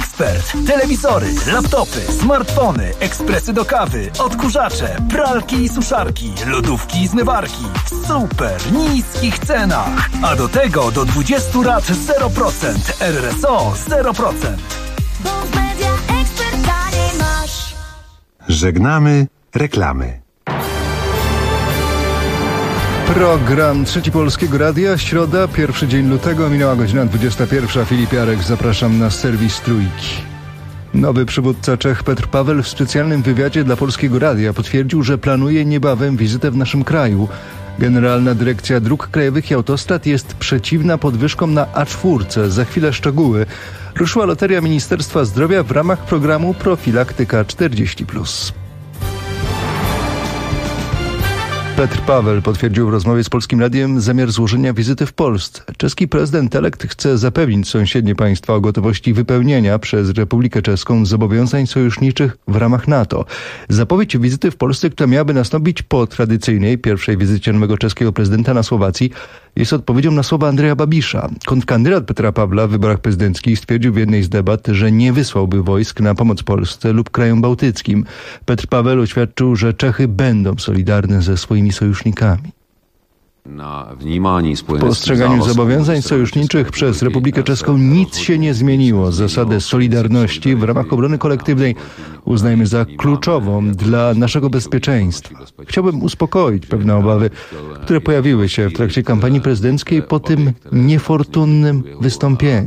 Ekspert. Telewizory, laptopy, smartfony, ekspresy do kawy, odkurzacze, pralki i suszarki, lodówki i zmywarki w super niskich cenach. A do tego do 20 lat 0%, RRSO 0%. Bo w Media Ekspert taniej masz. Żegnamy reklamy. Program Trzeci Polskiego Radia, środa, pierwszy dzień lutego, minęła godzina 21. Filip Jarek, zapraszam na serwis Trójki. Nowy przywódca Czech Petr Paweł w specjalnym wywiadzie dla Polskiego Radia potwierdził, że planuje niebawem wizytę w naszym kraju. Generalna Dyrekcja Dróg Krajowych i Autostrad jest przeciwna podwyżkom na A4. Za chwilę szczegóły. Ruszyła loteria Ministerstwa Zdrowia w ramach programu Profilaktyka 40+. Petr Paweł potwierdził w rozmowie z Polskim Radiem zamiar złożenia wizyty w Polsce. Czeski prezydent elekt chce zapewnić sąsiednie państwa o gotowości wypełnienia przez Republikę Czeską zobowiązań sojuszniczych w ramach NATO. Zapowiedź wizyty w Polsce, która miałaby nastąpić po tradycyjnej pierwszej wizycie nowego czeskiego prezydenta na Słowacji, jest odpowiedzią na słowa Andreja Babisza. Kontrkandydat Petra Pawła w wyborach prezydenckich stwierdził w jednej z debat, że nie wysłałby wojsk na pomoc Polsce lub krajom bałtyckim. Petr Paweł oświadczył, że Czechy będą solidarne ze swoimi sojusznikami. W postrzeganiu zobowiązań sojuszniczych przez Republikę Czeską nic się nie zmieniło. Zasadę solidarności w ramach obrony kolektywnej uznajemy za kluczową dla naszego bezpieczeństwa. Chciałbym uspokoić pewne obawy, które pojawiły się w trakcie kampanii prezydenckiej po tym niefortunnym wystąpieniu.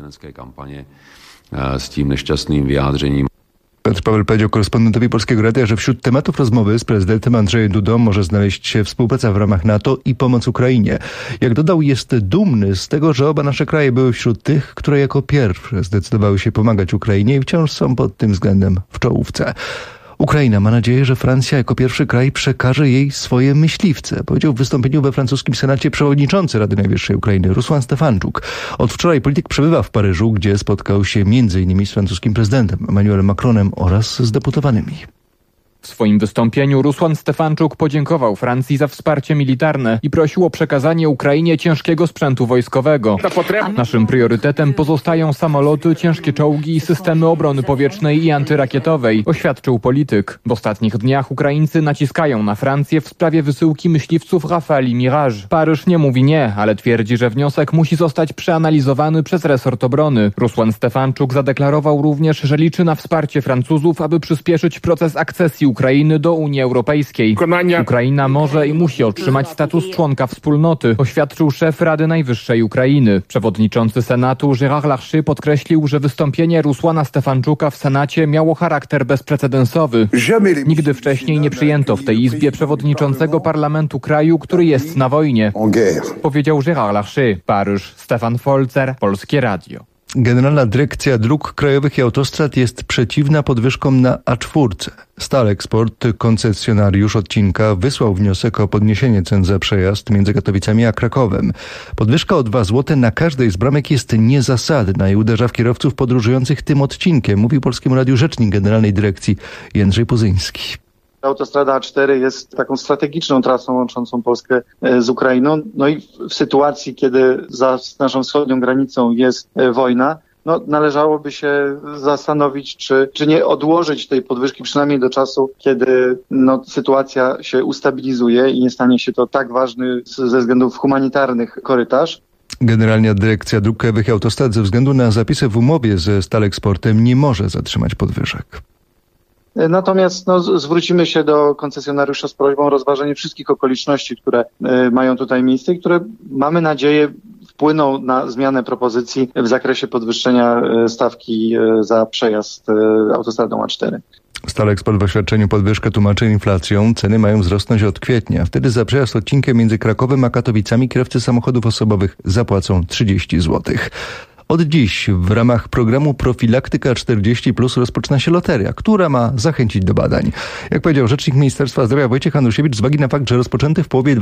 Petr Paweł powiedział korespondentowi Polskiego Radia, że wśród tematów rozmowy z prezydentem Andrzejem Dudą może znaleźć się współpraca w ramach NATO i pomoc Ukrainie. Jak dodał, jest dumny z tego, że oba nasze kraje były wśród tych, które jako pierwsze zdecydowały się pomagać Ukrainie i wciąż są pod tym względem w czołówce. Ukraina ma nadzieję, że Francja jako pierwszy kraj przekaże jej swoje myśliwce, powiedział w wystąpieniu we francuskim Senacie przewodniczący Rady Najwyższej Ukrainy Rusłan Stefanczuk. Od wczoraj polityk przebywa w Paryżu, gdzie spotkał się m.in. z francuskim prezydentem Emmanuelem Macronem oraz z deputowanymi. W swoim wystąpieniu Rusłan Stefanczuk podziękował Francji za wsparcie militarne i prosił o przekazanie Ukrainie ciężkiego sprzętu wojskowego. Naszym priorytetem pozostają samoloty, ciężkie czołgi i systemy obrony powietrznej i antyrakietowej, oświadczył polityk. W ostatnich dniach Ukraińcy naciskają na Francję w sprawie wysyłki myśliwców Rafale i Mirage. Paryż nie mówi nie, ale twierdzi, że wniosek musi zostać przeanalizowany przez resort obrony. Rusłan Stefanczuk zadeklarował również, że liczy na wsparcie Francuzów, aby przyspieszyć proces akcesji Ukrainy do Unii Europejskiej. Ukraina może i musi otrzymać status członka wspólnoty, oświadczył szef Rady Najwyższej Ukrainy. Przewodniczący Senatu Gérard Larcher podkreślił, że wystąpienie Rusłana Stefanczuka w Senacie miało charakter bezprecedensowy. Nigdy wcześniej nie przyjęto w tej Izbie przewodniczącego parlamentu kraju, który jest na wojnie, powiedział Gérard Larcher. Paryż, Stefan Folzer, Polskie Radio. Generalna Dyrekcja Dróg Krajowych i Autostrad jest przeciwna podwyżkom na A4. Stalexport, koncesjonariusz odcinka, wysłał wniosek o podniesienie cen za przejazd między Katowicami a Krakowem. Podwyżka o 2 zł na każdej z bramek jest niezasadna i uderza w kierowców podróżujących tym odcinkiem, mówił Polskiemu Radiu rzecznik Generalnej Dyrekcji Jędrzej Puzyński. Autostrada A4 jest taką strategiczną trasą łączącą Polskę z Ukrainą. No i w sytuacji, kiedy za naszą wschodnią granicą jest wojna, należałoby się zastanowić, czy nie odłożyć tej podwyżki przynajmniej do czasu, kiedy sytuacja się ustabilizuje i nie stanie się to tak ważny ze względów humanitarnych korytarz. Generalna Dyrekcja Dróg Krajowych i Autostrad ze względu na zapisy w umowie ze Stalexportem nie może zatrzymać podwyżek. Natomiast zwrócimy się do koncesjonariusza z prośbą o rozważenie wszystkich okoliczności, które mają tutaj miejsce i które, mamy nadzieję, wpłyną na zmianę propozycji w zakresie podwyższenia stawki za przejazd autostradą A4. Stalexport w oświadczeniu podwyżkę tłumaczy inflacją. Ceny mają wzrosnąć od kwietnia. Wtedy za przejazd odcinkiem między Krakowem a Katowicami kierowcy samochodów osobowych zapłacą 30 zł. Od dziś w ramach programu Profilaktyka 40+ rozpoczyna się loteria, która ma zachęcić do badań. Jak powiedział rzecznik Ministerstwa Zdrowia Wojciech Andrusiewicz, z uwagi na fakt, że rozpoczęty w połowie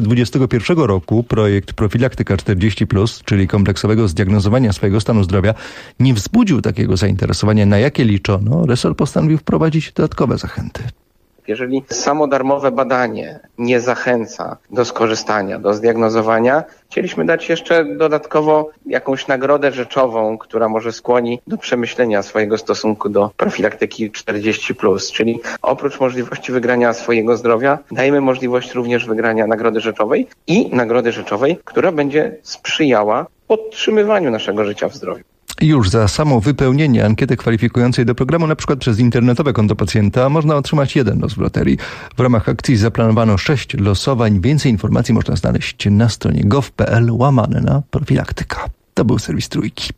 2021 roku projekt Profilaktyka 40+, czyli kompleksowego zdiagnozowania swojego stanu zdrowia, nie wzbudził takiego zainteresowania, na jakie liczono, resort postanowił wprowadzić dodatkowe zachęty. Jeżeli samo darmowe badanie nie zachęca do skorzystania, do zdiagnozowania, chcieliśmy dać jeszcze dodatkowo jakąś nagrodę rzeczową, która może skłoni do przemyślenia swojego stosunku do profilaktyki 40+, czyli oprócz możliwości wygrania swojego zdrowia, dajemy możliwość również wygrania nagrody rzeczowej i nagrody rzeczowej, która będzie sprzyjała podtrzymywaniu naszego życia w zdrowiu. Już za samo wypełnienie ankiety kwalifikującej do programu, na przykład przez internetowe konto pacjenta, można otrzymać 1 los w loterii. W ramach akcji zaplanowano 6 losowań. Więcej informacji można znaleźć na stronie gov.pl/profilaktyka. To był serwis Trójki.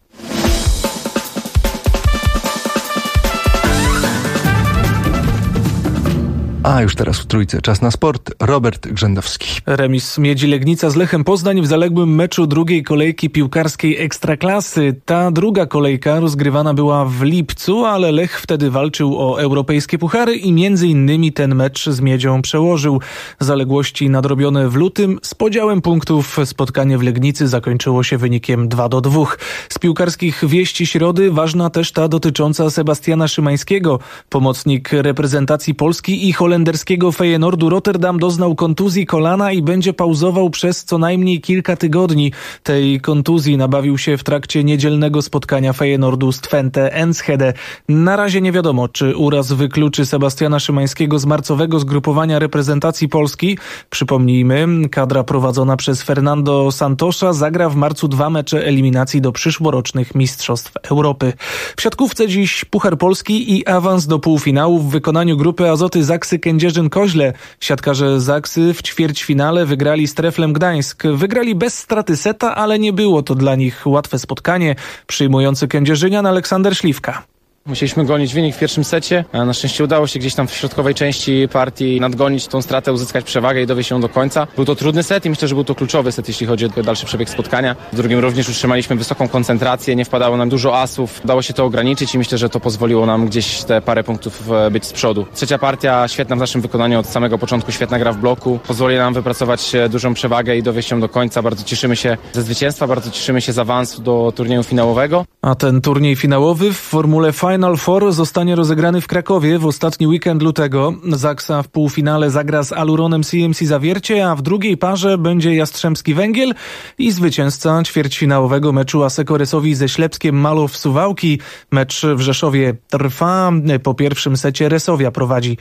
A już teraz w Trójce czas na sport. Robert Grzędowski. Remis Miedzi Legnica z Lechem Poznań w zaległym meczu drugiej kolejki piłkarskiej Ekstraklasy. Ta druga kolejka rozgrywana była w lipcu, ale Lech wtedy walczył o europejskie puchary i między innymi ten mecz z Miedzią przełożył. Zaległości nadrobione w lutym. Z podziałem punktów spotkanie w Legnicy zakończyło się wynikiem 2-2. Z piłkarskich wieści środy ważna też ta dotycząca Sebastiana Szymańskiego. Pomocnik reprezentacji Polski i holenderskiego Feyenoordu Rotterdam doznał kontuzji kolana i będzie pauzował przez co najmniej kilka tygodni. Tej kontuzji nabawił się w trakcie niedzielnego spotkania Feyenoordu z Twente Enschede. Na razie nie wiadomo, czy uraz wykluczy Sebastiana Szymańskiego z marcowego zgrupowania reprezentacji Polski. Przypomnijmy, kadra prowadzona przez Fernando Santosza zagra w marcu 2 mecze eliminacji do przyszłorocznych Mistrzostw Europy. W siatkówce dziś Puchar Polski i awans do półfinału w wykonaniu grupy Azoty Zaksy Kędzierzyn-Koźle. Siatkarze Zaksy w ćwierćfinale wygrali z Treflem Gdańsk. Wygrali bez straty seta, ale nie było to dla nich łatwe spotkanie. Przyjmujący Kędzierzynian Aleksander Śliwka. Musieliśmy gonić wynik w pierwszym secie, a na szczęście udało się gdzieś tam w środkowej części partii nadgonić tą stratę, uzyskać przewagę i dowieść ją do końca. Był to trudny set i myślę, że był to kluczowy set, jeśli chodzi o dalszy przebieg spotkania. W drugim również utrzymaliśmy wysoką koncentrację, nie wpadało nam dużo asów, udało się to ograniczyć i myślę, że to pozwoliło nam gdzieś te parę punktów być z przodu. Trzecia partia świetna w naszym wykonaniu od samego początku, świetna gra w bloku, pozwoli nam wypracować dużą przewagę i dowieść ją do końca. Bardzo cieszymy się ze zwycięstwa, bardzo cieszymy się z awansu do turnieju finałowego. A ten turniej finałowy w formule Final Four zostanie rozegrany w Krakowie w ostatni weekend lutego. Zaksa w półfinale zagra z Aluronem CMC Zawiercie, a w drugiej parze będzie Jastrzębski Węgiel i zwycięzca ćwierćfinałowego meczu Asseco Resowi ze Ślepskiem Malow Suwałki. Mecz w Rzeszowie trwa. Po pierwszym secie Resowia prowadzi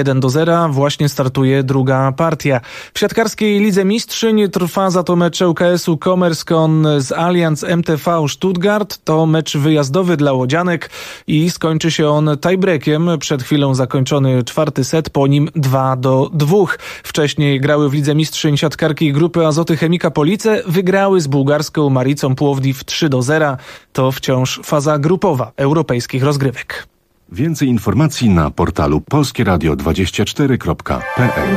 1-0. Właśnie startuje druga partia. W siatkarskiej Lidze Mistrzyń trwa za to mecz ŁKS-u Commerzcon z Allianz MTV Stuttgart. To mecz wyjazdowy dla łodzianek i skończy się on tiebreakiem. Przed chwilą zakończony czwarty set, po nim 2-2. Wcześniej grały w Lidze Mistrzyń siatkarki grupy Azoty Chemika Police. Wygrały z bułgarską Maricą Płowdiw 3-0. To wciąż faza grupowa europejskich rozgrywek. Więcej informacji na portalu polskieradio24.pl.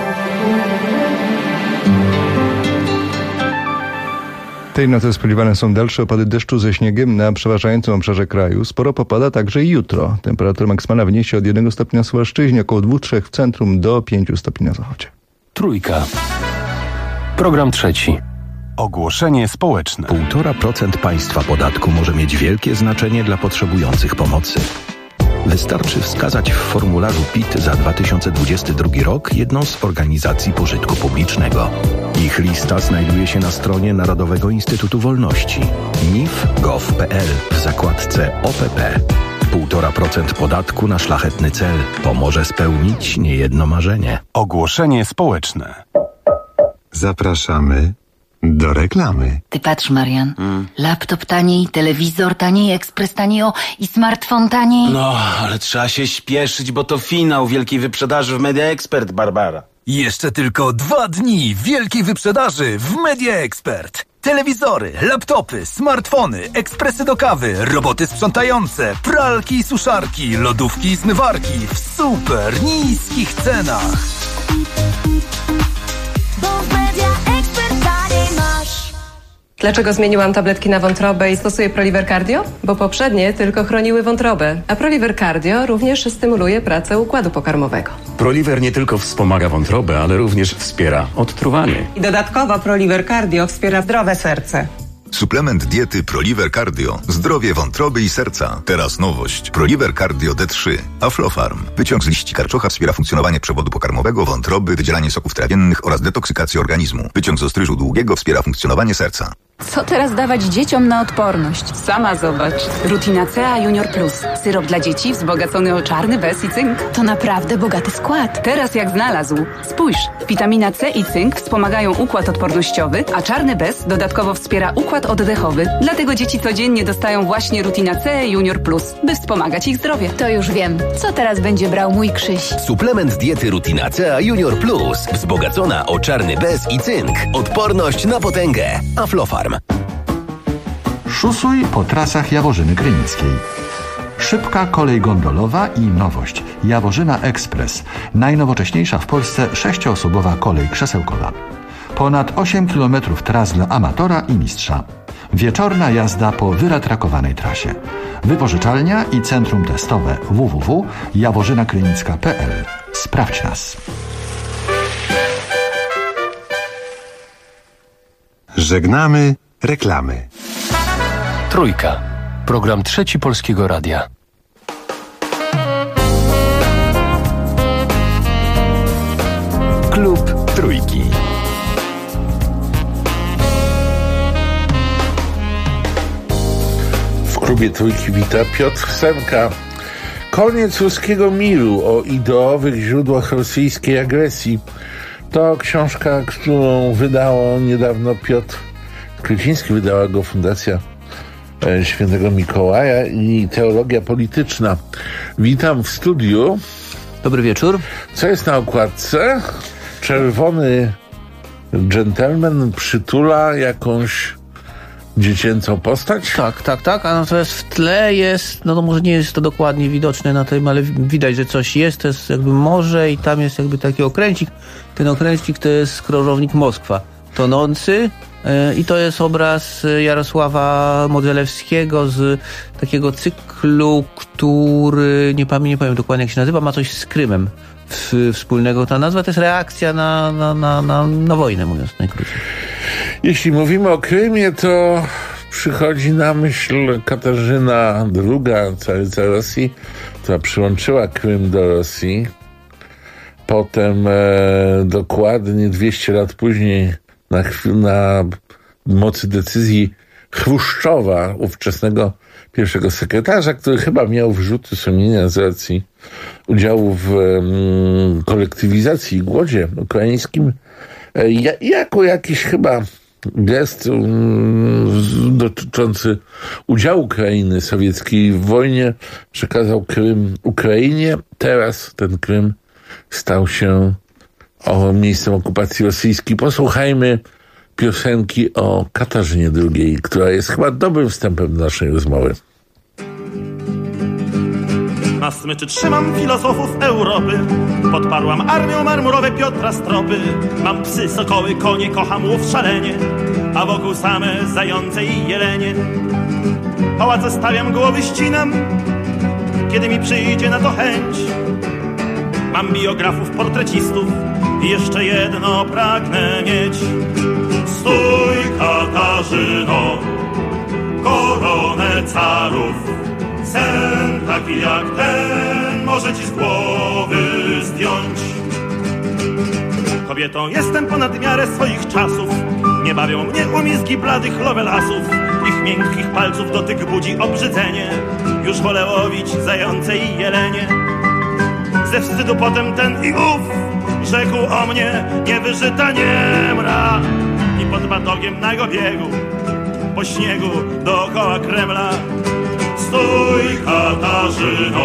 Tej nocy spodziewane są dalsze opady deszczu ze śniegiem na przeważającym obszarze kraju. Sporo popada także i jutro. Temperatura maksymalna wyniesie od 1 stopnia na Suwalszczyźnie, około 2-3 w centrum do 5 stopni na zachodzie. Trójka. Program trzeci. Ogłoszenie społeczne. 1,5% państwa podatku może mieć wielkie znaczenie dla potrzebujących pomocy. Wystarczy wskazać w formularzu PIT za 2022 rok jedną z organizacji pożytku publicznego. Ich lista znajduje się na stronie Narodowego Instytutu Wolności nif.gov.pl w zakładce OPP. 1,5% podatku na szlachetny cel pomoże spełnić niejedno marzenie. Ogłoszenie społeczne. Zapraszamy do reklamy. Ty patrz, Marian. Laptop taniej, telewizor taniej, ekspres taniej i smartfon taniej. No, ale trzeba się śpieszyć, bo to finał wielkiej wyprzedaży w Media Expert, Barbara. Jeszcze tylko 2 dni wielkiej wyprzedaży w Media Expert. Telewizory, laptopy, smartfony, ekspresy do kawy, roboty sprzątające, pralki i suszarki, lodówki i zmywarki w super niskich cenach. Dlaczego zmieniłam tabletki na wątrobę i stosuję Proliver Cardio? Bo poprzednie tylko chroniły wątrobę, a Proliver Cardio również stymuluje pracę układu pokarmowego. Proliver nie tylko wspomaga wątrobę, ale również wspiera odtruwanie. I dodatkowo Proliver Cardio wspiera zdrowe serce. Suplement diety ProLiver Cardio. Zdrowie wątroby i serca. Teraz nowość. ProLiver Cardio D3. Aflofarm. Wyciąg z liści karczocha wspiera funkcjonowanie przewodu pokarmowego, wątroby, wydzielanie soków trawiennych oraz detoksykację organizmu. Wyciąg z ostryżu długiego wspiera funkcjonowanie serca. Co teraz dawać dzieciom na odporność? Sama zobacz. Rutinacea Junior Plus. Syrop dla dzieci wzbogacony o czarny bez i cynk. To naprawdę bogaty skład. Teraz jak znalazł. Spójrz. Witamina C i cynk wspomagają układ odpornościowy, a czarny bez dodatkowo wspiera układ oddechowy. Dlatego dzieci codziennie dostają właśnie Rutinacea Junior Plus, by wspomagać ich zdrowie. To już wiem. Co teraz będzie brał mój Krzyś? Suplement diety Rutinacea Junior Plus. Wzbogacona o czarny bez i cynk. Odporność na potęgę. Aflofarm. Szusuj po trasach Jaworzyny Krynickiej. Szybka kolej gondolowa i nowość. Jaworzyna Express. Najnowocześniejsza w Polsce 6-osobowa kolej krzesełkowa. Ponad 8 km tras dla amatora i mistrza. Wieczorna jazda po wyratrakowanej trasie. Wypożyczalnia i centrum testowe www.jaworzynakrynicka.pl. Sprawdź nas. Żegnamy reklamy. Trójka. Program Trzeci Polskiego Radia. Klub Trójki. W klubie Trójki wita Piotr Semka. Koniec ruskiego miru o ideowych źródłach rosyjskiej agresji. To książka, którą wydało niedawno Piotr Kreciński, wydała go Fundacja Świętego Mikołaja i Teologia Polityczna. Witam w studiu. Dobry wieczór. Co jest na okładce? Czerwony dżentelmen przytula jakąś dziecięcą postać? Tak. A natomiast w tle jest, no to może nie jest to dokładnie widoczne na tym, ale widać, że coś jest. To jest jakby morze i tam jest jakby taki okręcik. Ten okręcik to jest krążownik Moskwa. Tonący. I to jest obraz Jarosława Modzelewskiego z takiego cyklu, który nie pamiętam dokładnie jak się nazywa, ma coś z Krymem wspólnego. Ta nazwa to jest reakcja na wojnę, mówiąc najkrócej. Jeśli mówimy o Krymie, to przychodzi na myśl Katarzyna II, caryca Rosji, która przyłączyła Krym do Rosji. Potem dokładnie 200 lat później na mocy decyzji Chruszczowa, ówczesnego pierwszego sekretarza, który chyba miał wyrzuty sumienia z racji udziału w kolektywizacji i głodzie ukraińskim, jako jakiś chyba gest dotyczący udziału Ukrainy sowieckiej w wojnie przekazał Krym Ukrainie. Teraz ten Krym stał się miejscem okupacji rosyjskiej. Posłuchajmy piosenki o Katarzynie II, która jest chyba dobrym wstępem do naszej rozmowy. Na smyczy trzymam filozofów Europy. Podparłam armią marmurowe Piotra Stropy. Mam psy, sokoły, konie, kocham łów szalenie, a wokół same zające i jelenie. Pałace stawiam, głowy ścinam, kiedy mi przyjdzie na to chęć. Mam biografów, portrecistów i jeszcze jedno pragnę mieć. Stój, Katarzyno, koronę carów. Sen taki jak ten może ci z głowy zdjąć. Kobietą jestem ponad miarę swoich czasów. Nie bawią mnie umizgi bladych lowelasów. Ich miękkich palców dotyk budzi obrzydzenie. Już wolę łowić zające i jelenie. Ze wstydu potem ten i ów rzekł o mnie niewyżyta niemra. I pod batogiem nago biegu po śniegu dookoła Kremla. Stój, Katarzyno,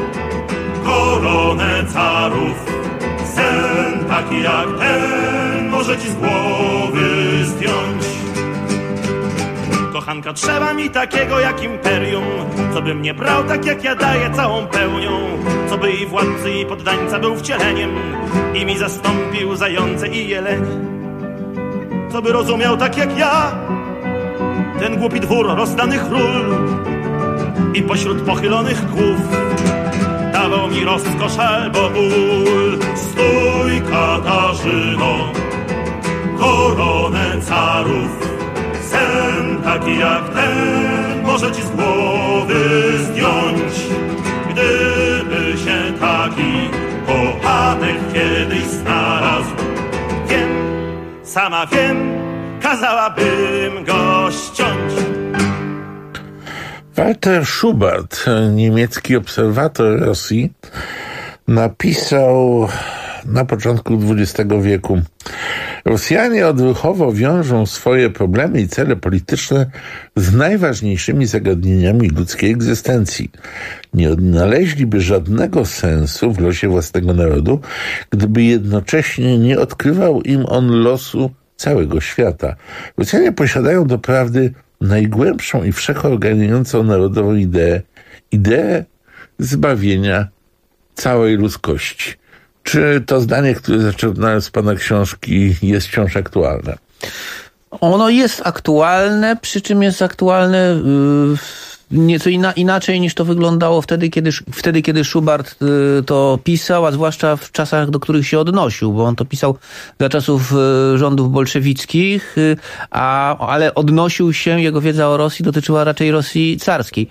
koronę carów. Sen taki jak ten może ci z głowy zdjąć. Kochanka, trzeba mi takiego jak imperium, co by mnie brał tak jak ja daję całą pełnią, co by i władcy i poddańca był wcieleniem i mi zastąpił zające i jelenie, co by rozumiał tak jak ja ten głupi dwór rozdanych ról i pośród pochylonych głów dawał mi rozkosz albo ból. Stój, Katarzyno, koronę carów. sen taki jak ten może ci z głowy zdjąć. Gdyby się taki popadek kiedyś znalazł, wiem, sama wiem, kazałabym go ściąć. Walter Schubert, niemiecki obserwator Rosji, napisał na początku XX wieku: Rosjanie odruchowo wiążą swoje problemy i cele polityczne z najważniejszymi zagadnieniami ludzkiej egzystencji. Nie odnaleźliby żadnego sensu w losie własnego narodu, gdyby jednocześnie nie odkrywał im on losu całego świata. Rosjanie posiadają doprawdy najgłębszą i wszechorganizującą narodową ideę zbawienia całej ludzkości. Czy to zdanie, które zaczerpnąłem z pana książki, jest wciąż aktualne? Ono jest aktualne, przy czym jest aktualne nieco inaczej niż to wyglądało wtedy, kiedy Schubert to pisał, a zwłaszcza w czasach, do których się odnosił, bo on to pisał za czasów rządów bolszewickich, ale odnosił się, jego wiedza o Rosji dotyczyła raczej Rosji carskiej.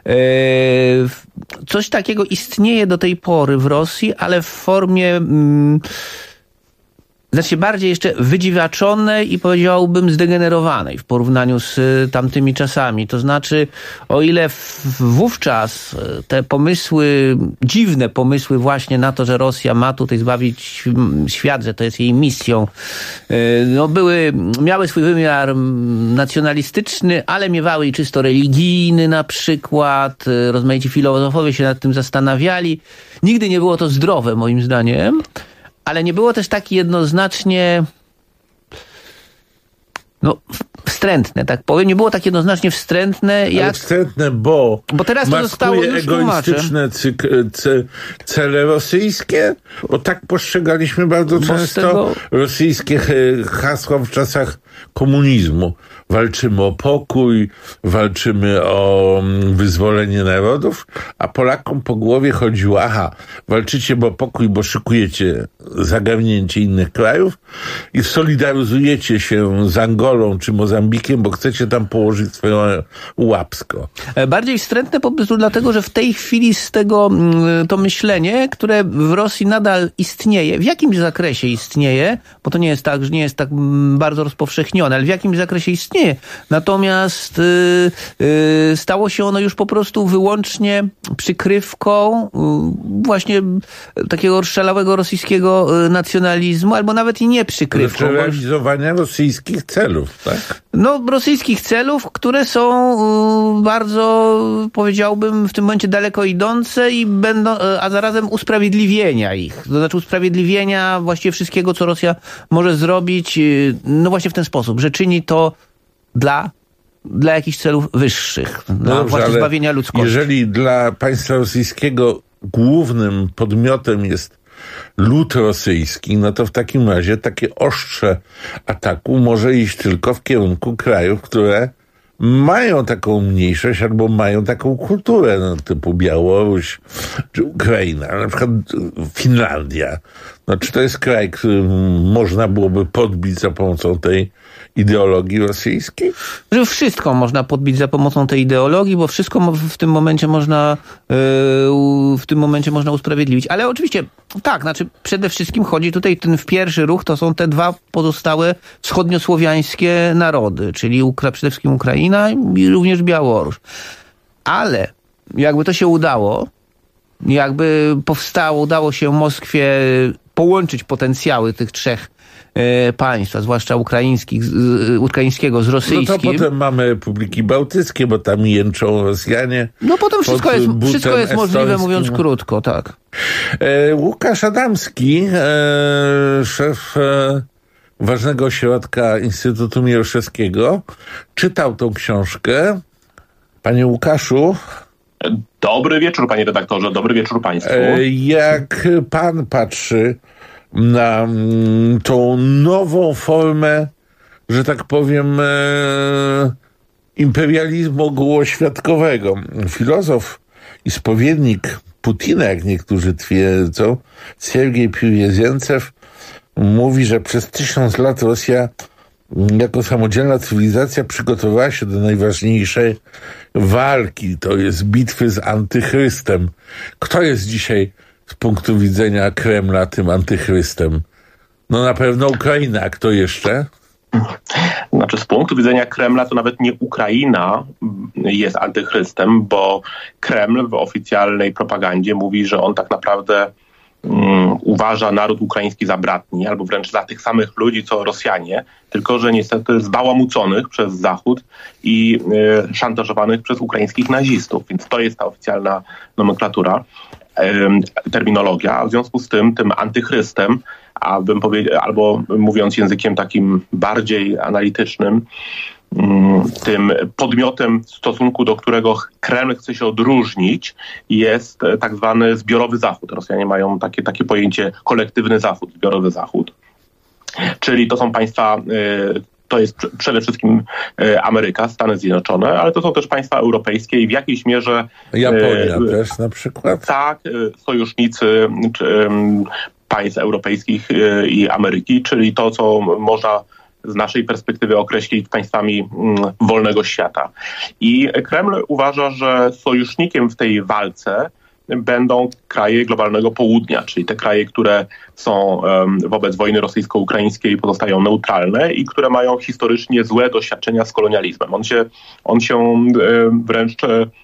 Coś takiego istnieje do tej pory w Rosji, ale w formie znacznie bardziej jeszcze wydziwiaczonej i powiedziałbym zdegenerowanej w porównaniu z tamtymi czasami. To znaczy, o ile wówczas te pomysły, dziwne pomysły właśnie na to, że Rosja ma tutaj zbawić świat, że to jest jej misją, no miały swój wymiar nacjonalistyczny, ale miewały i czysto religijny na przykład. Rozmaici filozofowie się nad tym zastanawiali. Nigdy nie było to zdrowe, moim zdaniem. Ale nie było też tak jednoznacznie wstrętne, tak powiem. Nie było tak jednoznacznie wstrętne, jak... Ale wstrętne, bo teraz to zostało egoistyczne cele rosyjskie, bo tak postrzegaliśmy bardzo często rosyjskie hasła w czasach komunizmu. Walczymy o pokój, walczymy o wyzwolenie narodów, a Polakom po głowie chodziło: walczycie o pokój, bo szykujecie zagarnięcie innych krajów i solidaryzujecie się z Angolą czy Mozambikiem, bo chcecie tam położyć swoje łapsko. Bardziej wstrętne po prostu dlatego, że w tej chwili z tego to myślenie, które w Rosji nadal istnieje, w jakimś zakresie istnieje, bo to nie jest tak bardzo rozpowszechnione, ale w jakimś zakresie istnieje. Natomiast stało się ono już po prostu wyłącznie przykrywką właśnie takiego rozszalałego rosyjskiego nacjonalizmu, albo nawet i nie przykrywką. Realizowania rosyjskich celów, tak? Rosyjskich celów, które są bardzo, powiedziałbym, w tym momencie daleko idące i a zarazem usprawiedliwienia ich. To znaczy usprawiedliwienia właściwie wszystkiego, co Rosja może zrobić, właśnie w ten sposób, że czyni to dla jakichś celów wyższych, dla właśnie zbawienia ludzkości. Jeżeli dla państwa rosyjskiego głównym podmiotem jest lud rosyjski, no to w takim razie takie ostrze ataku może iść tylko w kierunku krajów, które mają taką mniejszość albo mają taką kulturę, typu Białoruś czy Ukraina, na przykład Finlandia. Czy to jest kraj, który można byłoby podbić za pomocą tej ideologii rosyjskiej? Wszystko można podbić za pomocą tej ideologii, bo wszystko w tym momencie można usprawiedliwić. Ale oczywiście tak, przede wszystkim chodzi tutaj w pierwszy ruch, to są te dwa pozostałe wschodniosłowiańskie narody, czyli przede wszystkim Ukraina i również Białoruś. Ale jakby to się udało, udało się Moskwie połączyć potencjały tych trzech państwa, zwłaszcza ukraińskiego z rosyjskim. No to potem mamy Republiki Bałtyckie, bo tam jęczą Rosjanie. Potem wszystko jest możliwe, mówiąc krótko, tak. Łukasz Adamski, szef ważnego ośrodka Instytutu Mieroszewskiego, czytał tą książkę. Panie Łukaszu. Dobry wieczór, panie redaktorze, dobry wieczór państwu. Jak pan patrzy na tą nową formę, że tak powiem, imperializmu ogólnoświatowego? Filozof i spowiednik Putina, jak niektórzy twierdzą, Siergiej Piłjezięcew, mówi, że przez 1000 lat Rosja jako samodzielna cywilizacja przygotowała się do najważniejszej walki, to jest bitwy z antychrystem. Kto jest dzisiaj z punktu widzenia Kremla tym antychrystem? No na pewno Ukraina, a kto jeszcze? Znaczy z punktu widzenia Kremla to nawet nie Ukraina jest antychrystem, bo Kreml w oficjalnej propagandzie mówi, że on tak naprawdę uważa naród ukraiński za bratni, albo wręcz za tych samych ludzi, co Rosjanie, tylko że niestety zbałamuconych przez Zachód i szantażowanych przez ukraińskich nazistów. Więc to jest ta oficjalna nomenklatura, terminologia, a w związku z tym antychrystem, albo mówiąc językiem takim bardziej analitycznym, tym podmiotem, w stosunku do którego Kreml chce się odróżnić, jest tak zwany zbiorowy Zachód. Rosjanie mają takie pojęcie kolektywny Zachód, zbiorowy Zachód. Czyli to są państwa, to jest przede wszystkim Ameryka, Stany Zjednoczone, ale to są też państwa europejskie i w jakiejś mierze... Japonia też na przykład? Tak, sojusznicy państw europejskich i Ameryki, czyli to, co można z naszej perspektywy określić państwami wolnego świata. I Kreml uważa, że sojusznikiem w tej walce będą kraje globalnego południa, czyli te kraje, które są wobec wojny rosyjsko-ukraińskiej pozostają neutralne i które mają historycznie złe doświadczenia z kolonializmem. On się wręcz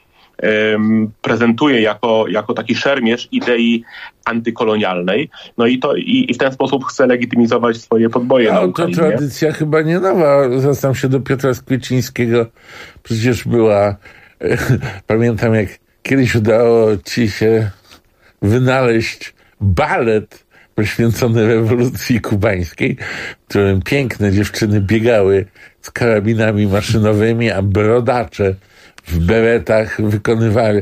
prezentuje jako taki szermierz idei antykolonialnej. No i w ten sposób chce legitymizować swoje podboje na Ukrainie. To tradycja chyba nie nowa. Zwracam się do Piotra Skwiecińskiego. Przecież była... Pamiętam, jak kiedyś udało ci się wynaleźć balet poświęcony rewolucji kubańskiej, w którym piękne dziewczyny biegały z karabinami maszynowymi, a brodacze w beretach wykonywali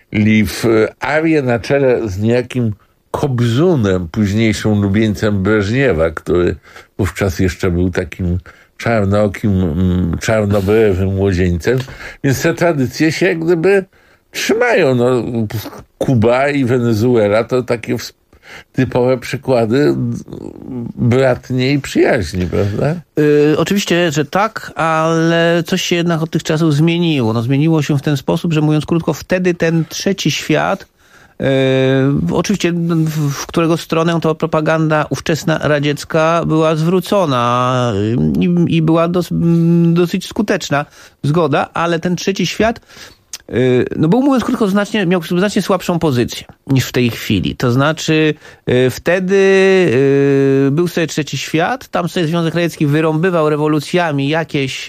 arię na czele z niejakim Kobzunem, późniejszym ulubieńcem Breżniewa, który wówczas jeszcze był takim czarnookim, czarnobrewym młodzieńcem. Więc te tradycje się jak gdyby trzymają. No, Kuba i Wenezuela to takie typowe przykłady bratniej przyjaźni, prawda? Oczywiście, że tak, ale coś się jednak od tych czasów zmieniło. No, zmieniło się w ten sposób, że mówiąc krótko, wtedy ten trzeci świat, oczywiście w którego stronę to propaganda ówczesna radziecka była zwrócona i była dosyć skuteczna, zgoda, ale ten trzeci świat no był, mówiąc krótko, miał znacznie słabszą pozycję niż w tej chwili. To znaczy wtedy był sobie trzeci świat, tam sobie Związek Radziecki wyrąbywał rewolucjami jakieś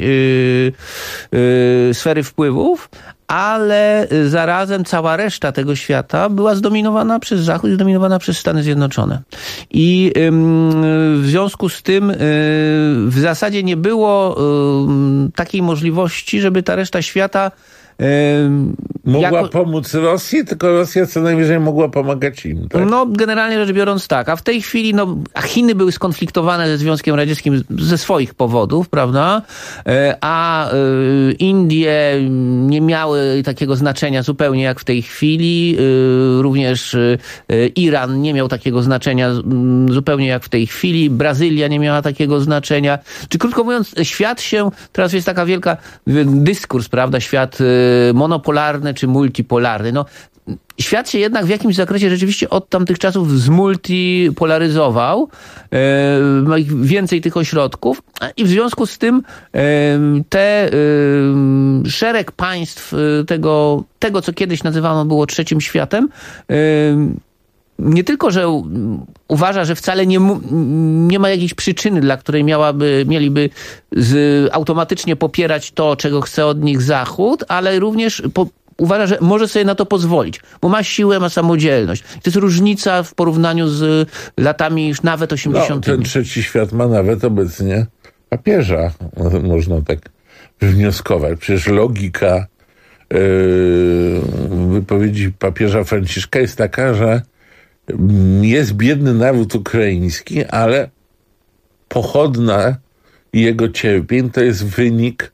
sfery wpływów, ale zarazem cała reszta tego świata była zdominowana przez Zachód i zdominowana przez Stany Zjednoczone. I w związku z tym w zasadzie nie było takiej możliwości, żeby ta reszta świata mogła pomóc Rosji, tylko Rosja co najwyżej mogła pomagać im. Tak? No, generalnie rzecz biorąc tak. A w tej chwili, a Chiny były skonfliktowane ze Związkiem Radzieckim ze swoich powodów, prawda? A Indie nie miały takiego znaczenia zupełnie jak w tej chwili. Również Iran nie miał takiego znaczenia zupełnie jak w tej chwili. Brazylia nie miała takiego znaczenia. Czy krótko mówiąc, świat się, teraz jest taka wielka dyskurs, prawda? Świat monopolarny czy multipolarny. No, świat się jednak w jakimś zakresie rzeczywiście od tamtych czasów zmultipolaryzował. Ma więcej tych ośrodków i w związku z tym szereg państw tego, co kiedyś nazywano było trzecim światem, nie tylko, że uważa, że wcale nie ma jakiejś przyczyny, dla której mieliby automatycznie popierać to, czego chce od nich Zachód, ale również uważa, że może sobie na to pozwolić, bo ma siłę, ma samodzielność. To jest różnica w porównaniu z latami już nawet 80. No, ten trzeci świat ma nawet obecnie papieża, można tak wnioskować. Przecież logika wypowiedzi papieża Franciszka jest taka, że jest biedny naród ukraiński, ale pochodna jego cierpień to jest wynik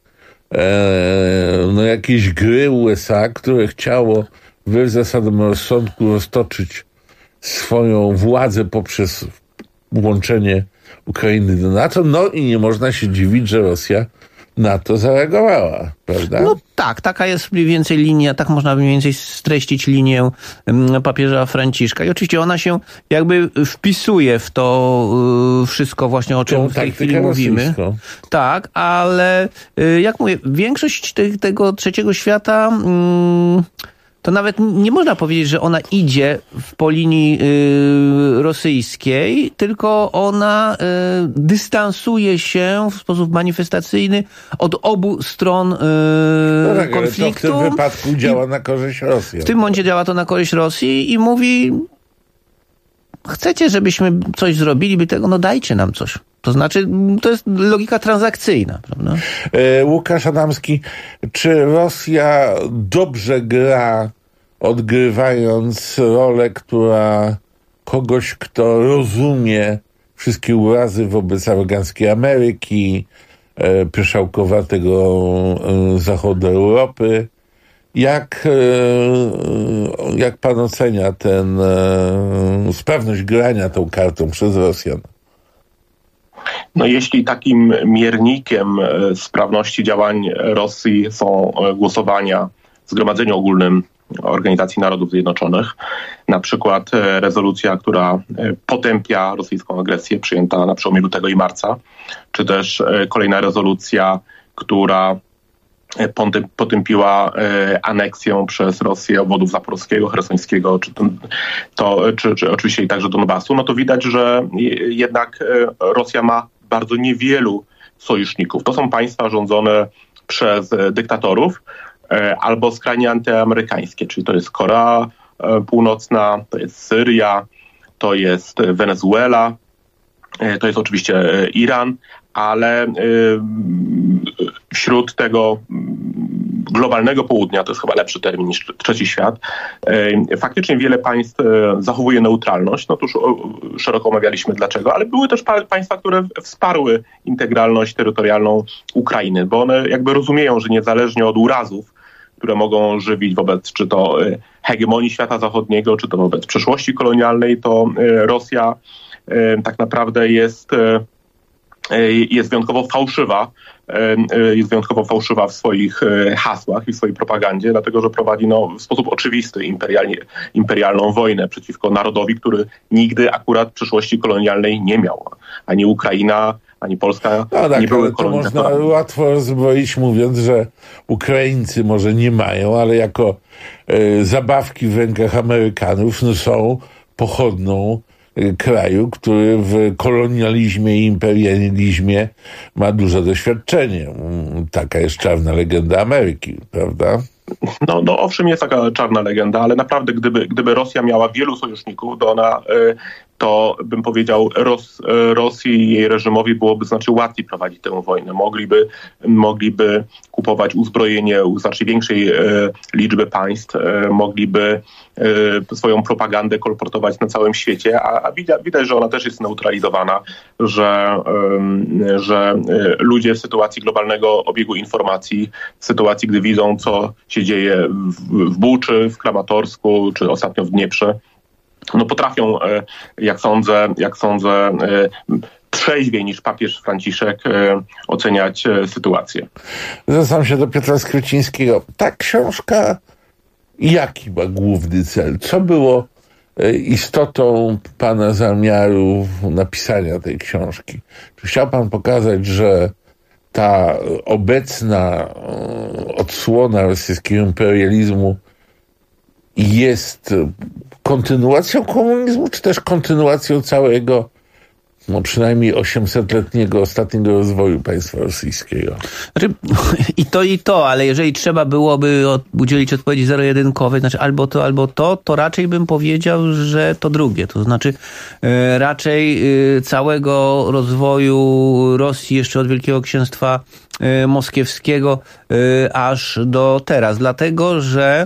jakiejś gry USA, które chciało w zasadom rozsądku roztoczyć swoją władzę poprzez łączenie Ukrainy do NATO. No i nie można się dziwić, że Rosja na to zareagowała, prawda? No tak, taka jest mniej więcej linia, tak można mniej więcej streścić linię papieża Franciszka. I oczywiście ona się jakby wpisuje w to wszystko właśnie, o czym w tej chwili mówimy. Tak, ale jak mówię, większość tego trzeciego świata to nawet nie można powiedzieć, że ona idzie po linii rosyjskiej, tylko ona dystansuje się w sposób manifestacyjny od obu stron konfliktu. Ale to w tym wypadku działa na korzyść Rosji. W tym momencie działa to na korzyść Rosji i mówi: chcecie, żebyśmy coś zrobili, by tego, no dajcie nam coś. To znaczy, to jest logika transakcyjna, prawda? Łukasz Adamski, czy Rosja dobrze gra, odgrywając rolę, kogoś, kto rozumie wszystkie urazy wobec aroganckiej Ameryki, pyszałkowatego zachodu Europy? Jak pan ocenia sprawność grania tą kartą przez Rosjan? No jeśli takim miernikiem sprawności działań Rosji są głosowania w Zgromadzeniu Ogólnym Organizacji Narodów Zjednoczonych, na przykład rezolucja, która potępia rosyjską agresję, przyjęta na przełomie lutego i marca, czy też kolejna rezolucja, która potępiła aneksję przez Rosję obwodów zaporowskiego, chersońskiego, czy oczywiście i także Donbasu, no to widać, że jednak Rosja ma bardzo niewielu sojuszników. To są państwa rządzone przez dyktatorów albo skrajnie antyamerykańskie, czyli to jest Korea Północna, to jest Syria, to jest Wenezuela, to jest oczywiście Iran, ale wśród tego globalnego południa, to jest chyba lepszy termin niż trzeci świat, faktycznie wiele państw zachowuje neutralność. No to już szeroko omawialiśmy dlaczego, ale były też państwa, które wsparły integralność terytorialną Ukrainy, bo one jakby rozumieją, że niezależnie od urazów, które mogą żywić wobec czy to hegemonii świata zachodniego, czy to wobec przeszłości kolonialnej, to Rosja tak naprawdę jest wyjątkowo fałszywa w swoich hasłach i w swojej propagandzie, dlatego że prowadzi w sposób oczywisty imperialną wojnę przeciwko narodowi, który nigdy akurat przeszłości kolonialnej nie miał. Ani Ukraina, ani Polska nie były kolonizatorami. To można łatwo rozbroić, mówiąc, że Ukraińcy może nie mają, ale jako zabawki w rękach Amerykanów są pochodną kraju, który w kolonializmie i imperializmie ma duże doświadczenie. Taka jest czarna legenda Ameryki, prawda? No owszem, jest taka czarna legenda, ale naprawdę gdyby Rosja miała wielu sojuszników, to bym powiedział, Rosji i jej reżimowi byłoby znacznie łatwiej prowadzić tę wojnę. Mogliby kupować uzbrojenie u znacznie większej liczby państw, mogliby swoją propagandę kolportować na całym świecie, a widać, że ona też jest neutralizowana, że ludzie w sytuacji globalnego obiegu informacji, w sytuacji, gdy widzą, co się dzieje w Buczy, w Kramatorsku, czy ostatnio w Dnieprze, no potrafią, jak sądzę, trzeźwiej niż papież Franciszek oceniać sytuację. Zwracam się do Piotra Skrycińskiego. Ta książka, jaki ma główny cel? Co było istotą pana zamiaru napisania tej książki? Czy chciał pan pokazać, że ta obecna odsłona rosyjskiego imperializmu jest kontynuacją komunizmu, czy też kontynuacją całego, przynajmniej 800-letniego ostatniego rozwoju państwa rosyjskiego? Znaczy, i to, ale jeżeli trzeba byłoby udzielić odpowiedzi zero-jedynkowej, znaczy albo to, to raczej bym powiedział, że to drugie. To znaczy raczej całego rozwoju Rosji jeszcze od Wielkiego Księstwa Moskiewskiego aż do teraz. Dlatego, że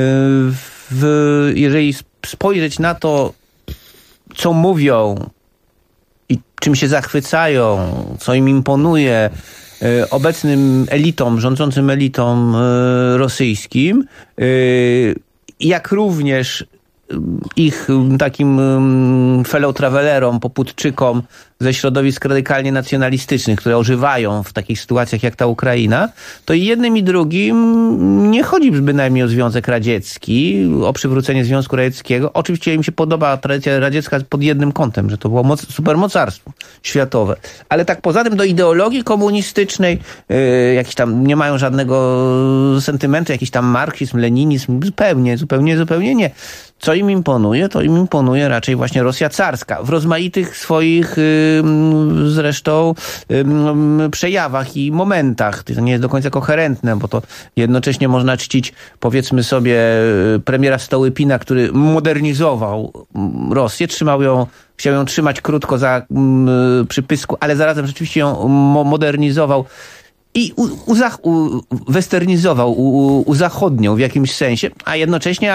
jeżeli spojrzeć na to, co mówią i czym się zachwycają, co im imponuje obecnym elitom, rządzącym elitom rosyjskim, jak również ich takim fellow travelerom, poputczykom ze środowisk radykalnie nacjonalistycznych, które ożywają w takich sytuacjach jak ta Ukraina, to i jednym i drugim nie chodzi bynajmniej o Związek Radziecki, o przywrócenie Związku Radzieckiego. Oczywiście im się podoba tradycja radziecka pod jednym kątem, że to było supermocarstwo światowe. Ale tak poza tym do ideologii komunistycznej jakiś tam nie mają żadnego sentymentu, jakiś tam marksizm, leninizm, zupełnie nie. Co im imponuje? To im imponuje raczej właśnie Rosja carska. W rozmaitych swoich zresztą przejawach i momentach. To nie jest do końca koherentne, bo to jednocześnie można czcić, powiedzmy sobie, premiera Stołypina, który modernizował Rosję, chciał ją trzymać krótko przy pysku, ale zarazem rzeczywiście ją modernizował i westernizował, uzachodniał w jakimś sensie, a jednocześnie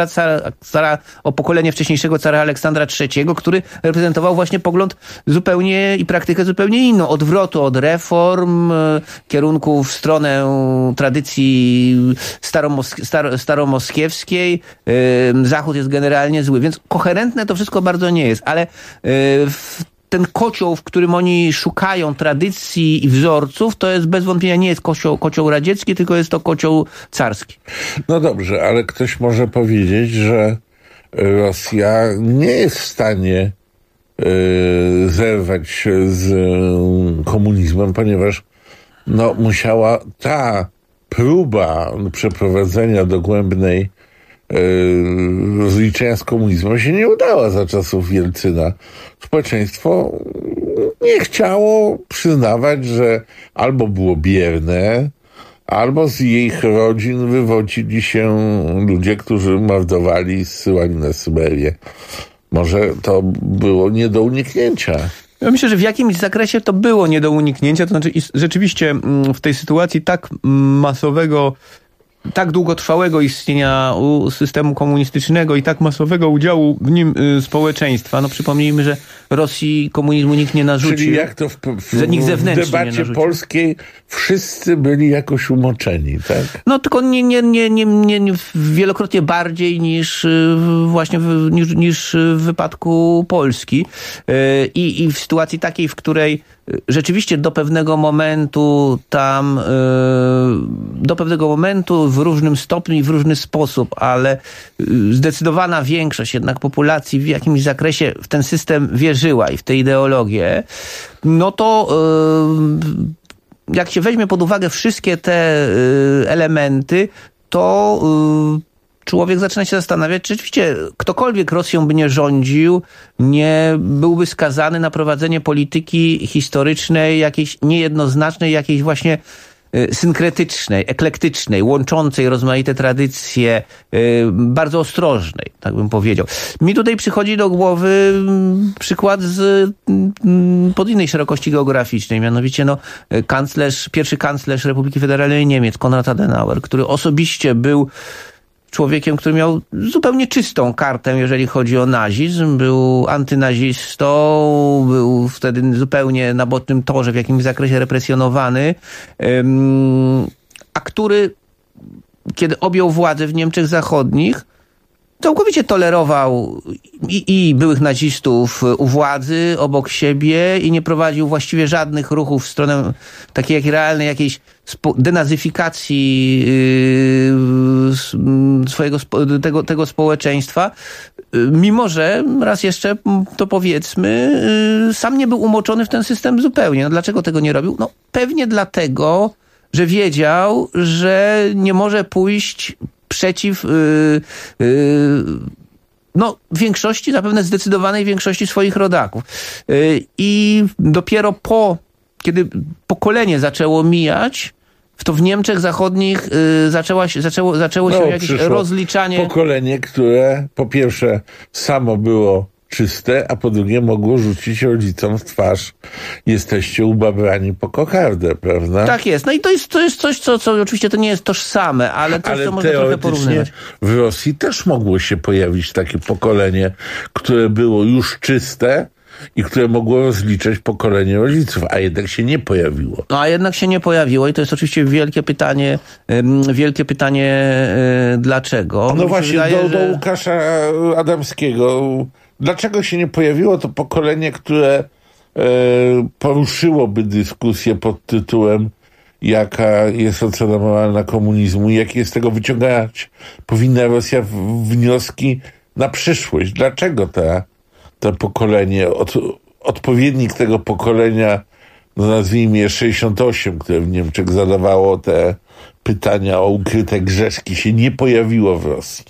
o pokolenie wcześniejszego cara Aleksandra III, który reprezentował właśnie pogląd zupełnie i praktykę zupełnie inną. Odwrotu od reform, kierunku w stronę tradycji staromoskiewskiej. Zachód jest generalnie zły, więc koherentne to wszystko bardzo nie jest, ale ten kocioł, w którym oni szukają tradycji i wzorców, to jest bez wątpienia nie jest kocioł radziecki, tylko jest to kocioł carski. No dobrze, ale ktoś może powiedzieć, że Rosja nie jest w stanie zerwać się z komunizmem, ponieważ musiała ta próba przeprowadzenia dogłębnej rozliczenia z komunizmem się nie udała za czasów Jelcyna. Społeczeństwo nie chciało przyznawać, że albo było bierne, albo z ich rodzin wywodzili się ludzie, którzy mordowali i zsyłali na Syberię. Może to było nie do uniknięcia. Ja myślę, że w jakimś zakresie to było nie do uniknięcia. To znaczy rzeczywiście w tej sytuacji tak masowego, tak długotrwałego istnienia systemu komunistycznego i tak masowego udziału w nim społeczeństwa. Przypomnijmy, że Rosji komunizmu nikt nie narzucił. Czyli jak to w debacie polskiej wszyscy byli jakoś umoczeni, tak? Tylko nie wielokrotnie bardziej niż właśnie niż w wypadku Polski. I w sytuacji takiej, w której rzeczywiście do pewnego momentu w różnym stopniu i w różny sposób, ale zdecydowana większość jednak populacji w jakimś zakresie w ten system wierzyła i w tę ideologię, to jak się weźmie pod uwagę wszystkie te elementy, to człowiek zaczyna się zastanawiać, czy rzeczywiście ktokolwiek Rosją by nie rządził, nie byłby skazany na prowadzenie polityki historycznej, jakiejś niejednoznacznej, jakiejś właśnie synkretycznej, eklektycznej, łączącej rozmaite tradycje, bardzo ostrożnej, tak bym powiedział. Mi tutaj przychodzi do głowy przykład pod innej szerokości geograficznej, mianowicie pierwszy kanclerz Republiki Federalnej Niemiec, Konrad Adenauer, który osobiście był człowiekiem, który miał zupełnie czystą kartę, jeżeli chodzi o nazizm. Był antynazistą, był wtedy zupełnie na bocznym torze, w jakimś zakresie represjonowany, a który, kiedy objął władzę w Niemczech Zachodnich, całkowicie tolerował i byłych nazistów u władzy, obok siebie i nie prowadził właściwie żadnych ruchów w stronę takiej jak realnej jakiejś denazyfikacji tego społeczeństwa, mimo że, raz jeszcze to powiedzmy, sam nie był umoczony w ten system zupełnie. Dlaczego tego nie robił? Pewnie dlatego, że wiedział, że nie może pójść przeciw większości, zapewne zdecydowanej większości swoich rodaków. I dopiero kiedy pokolenie zaczęło mijać, to w Niemczech Zachodnich zaczęło się jakieś rozliczanie. Pokolenie, które po pierwsze samo było czyste, a po drugie mogło rzucić rodzicom w twarz: jesteście ubabrani po kokardę, prawda? Tak jest. I to jest coś, co oczywiście to nie jest tożsame, ale coś, co można trochę porównywać. W Rosji też mogło się pojawić takie pokolenie, które było już czyste, i które mogło rozliczać pokolenie rodziców, a jednak się nie pojawiło. No a jednak się nie pojawiło i to jest oczywiście wielkie pytanie, dlaczego? No właśnie, do Łukasza Adamskiego. Dlaczego się nie pojawiło to pokolenie, które poruszyłoby dyskusję pod tytułem jaka jest ocena moralna komunizmu i jakie z tego wyciągać powinna Rosja wnioski na przyszłość? Dlaczego to pokolenie, odpowiednik tego pokolenia, no nazwijmy je 68, które w Niemczech zadawało te pytania o ukryte grzeszki, się nie pojawiło w Rosji?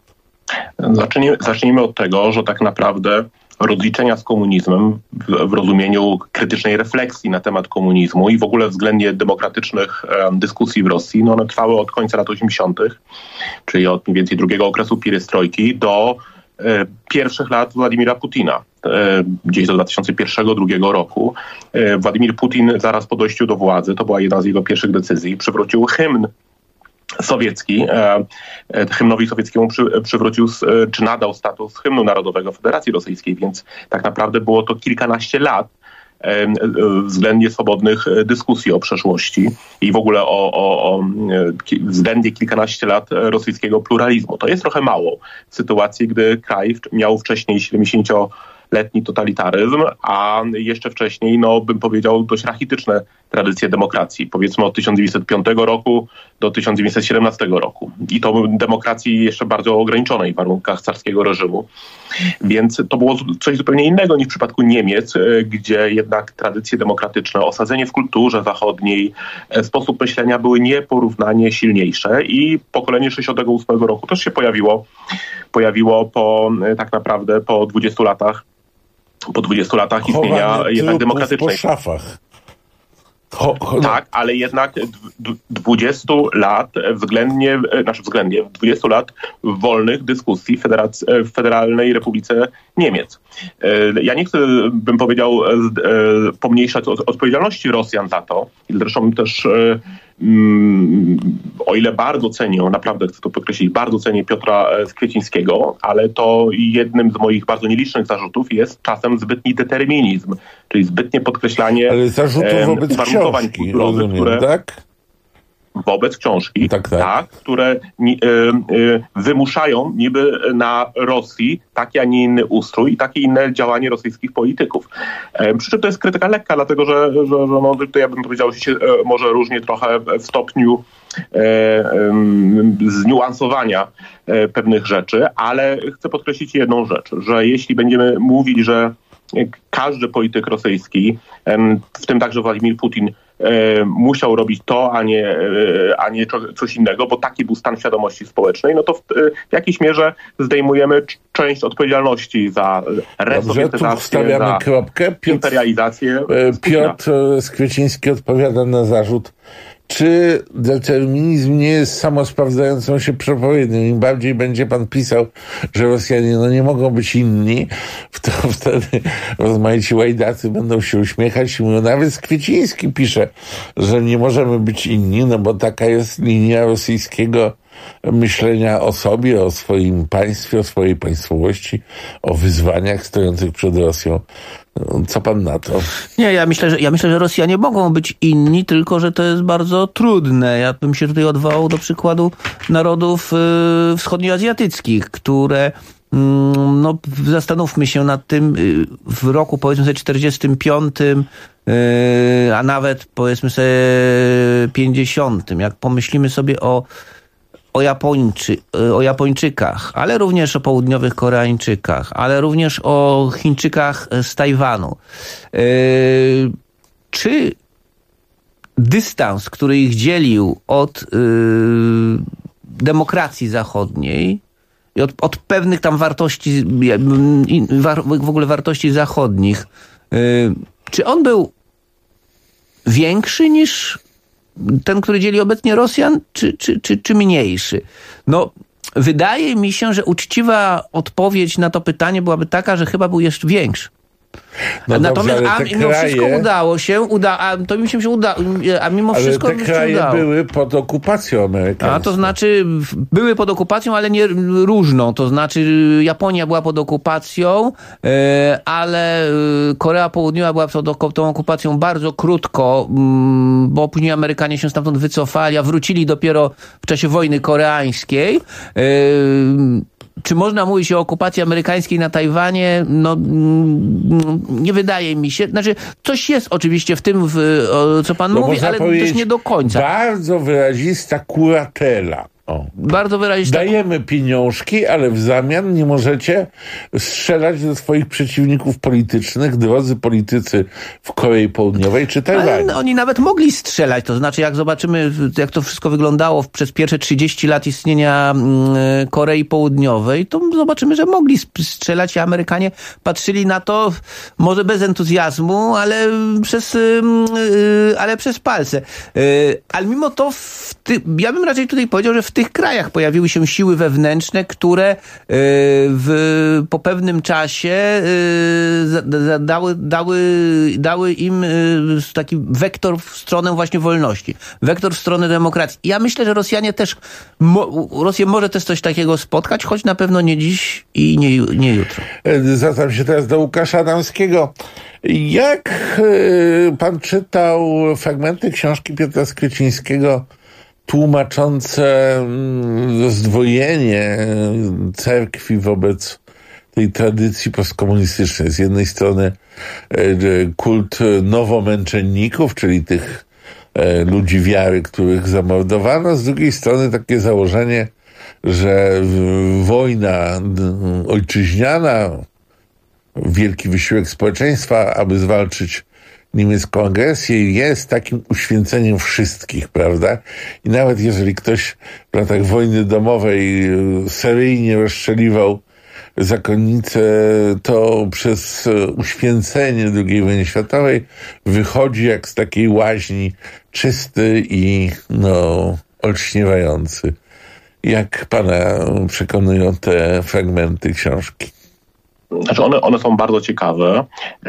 Zacznijmy od tego, że tak naprawdę rozliczenia z komunizmem w rozumieniu krytycznej refleksji na temat komunizmu i w ogóle względnie demokratycznych dyskusji w Rosji, no one trwały od końca lat 80., czyli od mniej więcej drugiego okresu pierestrojki do pierwszych lat Władimira Putina, gdzieś do 2001-2002 roku. Władimir Putin zaraz po dojściu do władzy, to była jedna z jego pierwszych decyzji, przywrócił hymn sowiecki, hymnowi sowieckiemu przywrócił, czy nadał status hymnu narodowego Federacji Rosyjskiej, więc tak naprawdę było to kilkanaście lat względnie swobodnych dyskusji o przeszłości i w ogóle o względnie kilkanaście lat rosyjskiego pluralizmu. To jest trochę mało w sytuacji, gdy kraj miał wcześniej 70-letni totalitaryzm, a jeszcze wcześniej, no bym powiedział, dość rachityczne tradycje demokracji. Powiedzmy od 1905 roku do 1917 roku. I to demokracji jeszcze bardzo ograniczonej w warunkach carskiego reżimu. Więc to było coś zupełnie innego niż w przypadku Niemiec, gdzie jednak tradycje demokratyczne, osadzenie w kulturze zachodniej, sposób myślenia były nieporównanie silniejsze i pokolenie 1968 roku też się pojawiło po tak naprawdę po 20 latach istnienia jednak demokratycznej. Po szafach. Tak, ale jednak 20 lat względnie 20 lat wolnych dyskusji w Federalnej Republice Niemiec. Ja nie chcę, bym powiedział, pomniejszać odpowiedzialności Rosjan za to. Zresztą też o ile bardzo cenię, naprawdę chcę to podkreślić, bardzo cenię Piotra Kwiecińskiego, ale to jednym z moich bardzo nielicznych zarzutów jest czasem zbytni determinizm, czyli zbytnie podkreślanie uwarunkowań kulturowych, które... Tak? Wobec książki, tak, które wymuszają niby na Rosji taki, a nie inny ustrój i takie inne działanie rosyjskich polityków. Przy czym to jest krytyka lekka, dlatego że no, to ja bym powiedział, że się może różni trochę w stopniu zniuansowania pewnych rzeczy, ale chcę podkreślić jedną rzecz, że jeśli będziemy mówić, że każdy polityk rosyjski, w tym także Władimir Putin, musiał robić to, a nie coś innego, bo taki był stan świadomości społecznej, no to w jakiejś mierze zdejmujemy część odpowiedzialności za resowietyzację, za imperializację. Piotr Kwieciński odpowiada na zarzut, czy determinizm nie jest samosprawdzającą się przepowiednią. Im bardziej będzie pan pisał, że Rosjanie nie mogą być inni, to wtedy rozmaici łajdacy będą się uśmiechać i mówią, nawet Kwieciński pisze, że nie możemy być inni, no bo taka jest linia rosyjskiego myślenia o sobie, o swoim państwie, o swojej państwowości, o wyzwaniach stojących przed Rosją. Co pan na to? Nie, ja myślę, że Rosjanie mogą być inni, tylko że to jest bardzo trudne. Ja bym się tutaj odwołał do przykładu narodów wschodnioazjatyckich, które no zastanówmy się nad tym w roku powiedzmy sobie 45, a nawet powiedzmy sobie 50. Jak pomyślimy sobie o Japończykach, ale również o południowych Koreańczykach, ale również o Chińczykach z Tajwanu. Czy dystans, który ich dzielił od demokracji zachodniej i od pewnych tam wartości, w ogóle wartości zachodnich, czy on był większy niż ten, który dzieli obecnie Rosjan, czy mniejszy? No, wydaje mi się, że uczciwa odpowiedź na to pytanie byłaby taka, że chyba był jeszcze większy. No natomiast dobrze, mimo wszystko udało się, to mi się udało, a mimo wszystko te kraje były pod okupacją amerykańską. A to znaczy były pod okupacją, ale nie różną. To znaczy Japonia była pod okupacją, ale Korea Południowa była pod tą okupacją bardzo krótko, bo później Amerykanie się stamtąd wycofali, a wrócili dopiero w czasie wojny koreańskiej. Czy można mówić o okupacji amerykańskiej na Tajwanie? No, nie wydaje mi się. Znaczy, coś jest oczywiście w tym, co pan mówi, ale też nie do końca. Bardzo wyrazista kuratela. Bardzo wyrazista. Dajemy pieniążki, ale w zamian nie możecie strzelać do swoich przeciwników politycznych, drodzy politycy w Korei Południowej czy Tajwanie. Ale oni nawet mogli strzelać, to znaczy jak zobaczymy, jak to wszystko wyglądało przez pierwsze 30 lat istnienia Korei Południowej, to zobaczymy, że mogli strzelać i Amerykanie patrzyli na to może bez entuzjazmu, ale przez palce. Ale mimo to ja bym raczej tutaj powiedział, że w tych krajach pojawiły się siły wewnętrzne, które po pewnym czasie dały im taki wektor w stronę właśnie wolności, wektor w stronę demokracji. Ja myślę, że Rosjanie też, Rosję może też coś takiego spotkać, choć na pewno nie dziś i nie jutro. Zwracam się teraz do Łukasza Adamskiego. Jak pan czytał fragmenty książki Piotra Skrycińskiego tłumaczące rozdwojenie cerkwi wobec tej tradycji postkomunistycznej? Z jednej strony kult nowomęczenników, czyli tych ludzi wiary, których zamordowano, z drugiej strony takie założenie, że wojna ojczyźniana, wielki wysiłek społeczeństwa, aby zwalczyć niemiecką agresję, jest takim uświęceniem wszystkich, prawda? I nawet jeżeli ktoś w latach wojny domowej seryjnie rozstrzeliwał zakonnicę, to przez uświęcenie II wojny światowej wychodzi jak z takiej łaźni czysty i olśniewający. Jak pana przekonują te fragmenty książki? Znaczy one są bardzo ciekawe,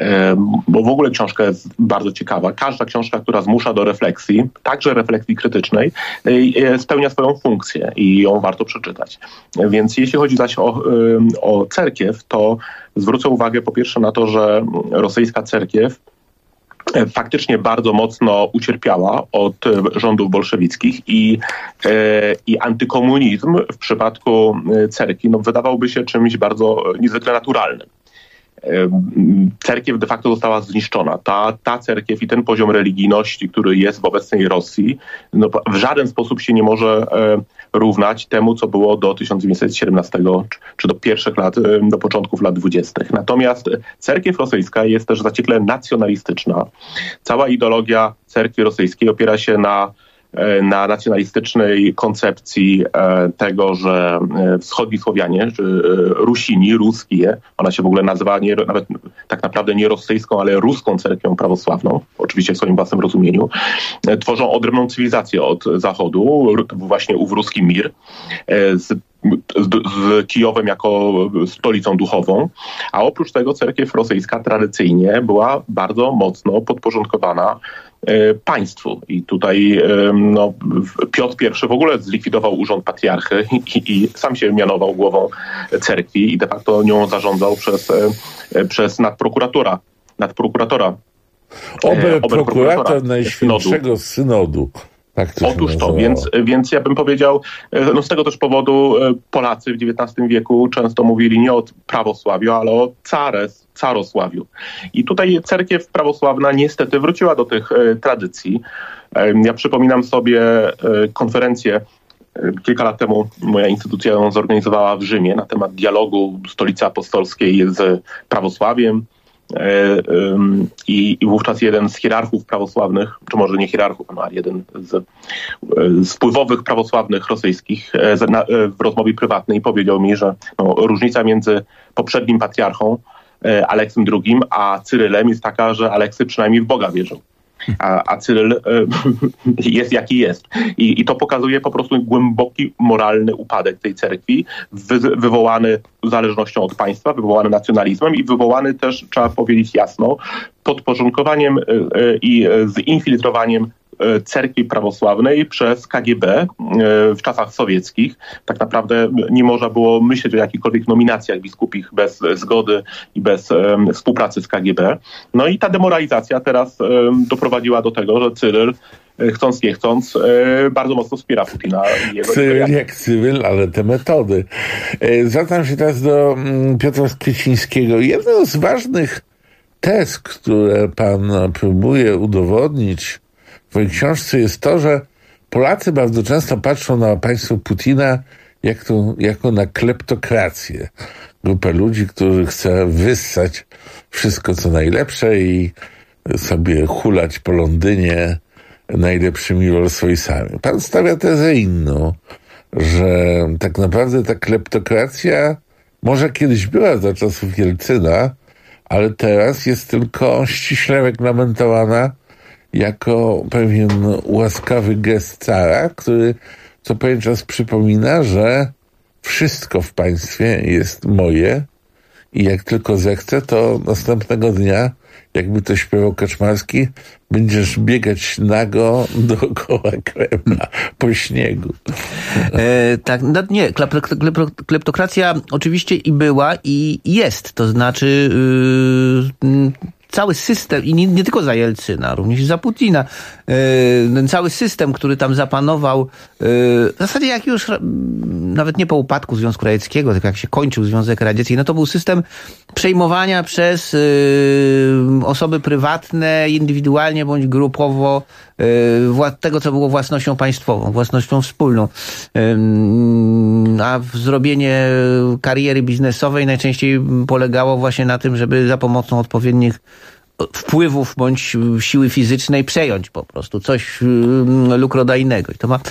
bo w ogóle książka jest bardzo ciekawa. Każda książka, która zmusza do refleksji, także refleksji krytycznej, spełnia swoją funkcję i ją warto przeczytać. Więc jeśli chodzi zaś o cerkiew, to zwrócę uwagę po pierwsze na to, że rosyjska cerkiew faktycznie bardzo mocno ucierpiała od rządów bolszewickich i antykomunizm w przypadku cerkwi wydawałby się czymś bardzo niezwykle naturalnym. Cerkiew de facto została zniszczona. Ta cerkiew i ten poziom religijności, który jest w obecnej Rosji, w żaden sposób się nie może równać temu, co było do 1917 czy do pierwszych lat, do początków lat 20. Natomiast cerkiew rosyjska jest też zaciekle nacjonalistyczna. Cała ideologia cerkwi rosyjskiej opiera się na nacjonalistycznej koncepcji tego, że wschodni Słowianie, czy Rusini, ruskie, ona się w ogóle nazywa nawet tak naprawdę nie rosyjską, ale ruską cerkwią prawosławną, oczywiście w swoim własnym rozumieniu, tworzą odrębną cywilizację od Zachodu, właśnie ów ruski mir, z Kijowem jako stolicą duchową, a oprócz tego cerkiew rosyjska tradycyjnie była bardzo mocno podporządkowana państwu. I tutaj Piotr I w ogóle zlikwidował urząd patriarchy i sam się mianował głową cerkwi i de facto nią zarządzał przez nadprokuratora. Oberprokurator Najświętszego Synodu. Tak to otóż to, więc ja bym powiedział, z tego też powodu Polacy w XIX wieku często mówili nie o prawosławiu, ale o carosławiu. I tutaj cerkiew prawosławna niestety wróciła do tych tradycji. Ja przypominam sobie konferencję, kilka lat temu moja instytucja ją zorganizowała w Rzymie na temat dialogu Stolicy Apostolskiej z prawosławiem. I wówczas jeden z hierarchów prawosławnych, czy może nie hierarchów, ale jeden z wpływowych prawosławnych rosyjskich w rozmowie prywatnej powiedział mi, że różnica między poprzednim patriarchą Aleksym II a Cyrylem jest taka, że Aleksy przynajmniej w Boga wierzył. a Cyryl jest jaki jest. I to pokazuje po prostu głęboki moralny upadek tej cerkwi, wywołany zależnością od państwa, wywołany nacjonalizmem i wywołany też, trzeba powiedzieć jasno, podporządkowaniem i zinfiltrowaniem cerkwi prawosławnej przez KGB w czasach sowieckich. Tak naprawdę nie można było myśleć o jakichkolwiek nominacjach biskupich bez zgody i bez współpracy z KGB. No i ta demoralizacja teraz doprowadziła do tego, że Cyryl, chcąc nie chcąc, bardzo mocno wspiera Putina. Cyryl jak Cyryl, ale te metody. Zwracam się teraz do Piotra Skrzecińskiego. Jedną z ważnych tez, które pan próbuje udowodnić w mojej książce, jest to, że Polacy bardzo często patrzą na państwo Putina jako na kleptokrację. Grupę ludzi, którzy chce wyssać wszystko, co najlepsze i sobie hulać po Londynie najlepszymi Rolls-Royce'ami. Pan stawia tezę inną, że tak naprawdę ta kleptokracja może kiedyś była za czasów Jelcyna, ale teraz jest tylko ściśle reglamentowana jako pewien łaskawy gest cara, który co pewien czas przypomina, że wszystko w państwie jest moje i jak tylko zechcę, to następnego dnia, jakby to śpiewał Kaczmarski, będziesz biegać nago dookoła Kremla po śniegu. Tak, nie, kleptokracja oczywiście i była i jest, to znaczy cały system, i nie tylko za Jelcyna, również za Putina, ten cały system, który tam zapanował, w zasadzie jak już, nawet nie po upadku Związku Radzieckiego, tylko jak się kończył Związek Radziecki, no to był system przejmowania przez osoby prywatne, indywidualnie bądź grupowo, tego, co było własnością państwową, własnością wspólną. A zrobienie kariery biznesowej najczęściej polegało właśnie na tym, żeby za pomocą odpowiednich wpływów bądź siły fizycznej przejąć po prostu coś lukrodajnego. I to ma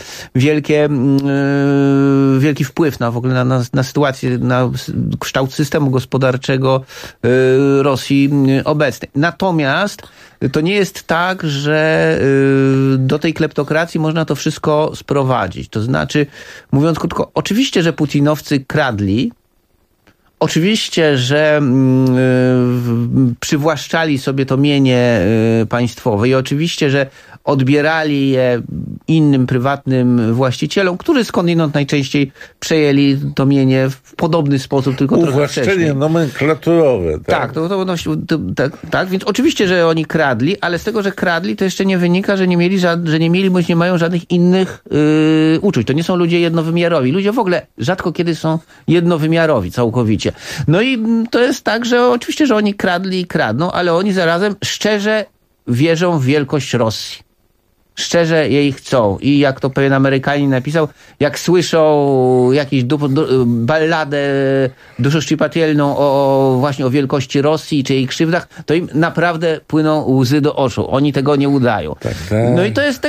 wielki wpływ w ogóle na sytuację, na kształt systemu gospodarczego Rosji obecnej. Natomiast to nie jest tak, że do tej kleptokracji można to wszystko sprowadzić. To znaczy, mówiąc krótko, oczywiście, że putinowcy kradli, oczywiście, że przywłaszczali sobie to mienie państwowe i oczywiście, że odbierali je innym prywatnym właścicielom, którzy skądinąd najczęściej przejęli to mienie w podobny sposób, tylko trochę wcześniej. Uwłaszczenie nomenklaturowe. Tak, tak, więc oczywiście, że oni kradli, ale z tego, że kradli, to jeszcze nie wynika, że nie mieli bądź nie mają żadnych innych uczuć. To nie są ludzie jednowymiarowi. Ludzie w ogóle rzadko kiedy są jednowymiarowi całkowicie. No i to jest tak, że oczywiście, że oni kradli i kradną, ale oni zarazem szczerze wierzą w wielkość Rosji. Szczerze jej chcą. I jak to pewien Amerykanin napisał, jak słyszą jakąś balladę duszoszczypatelną właśnie o wielkości Rosji czy jej krzywdach, to im naprawdę płyną łzy do oczu. Oni tego nie udają. Tak. No i to jest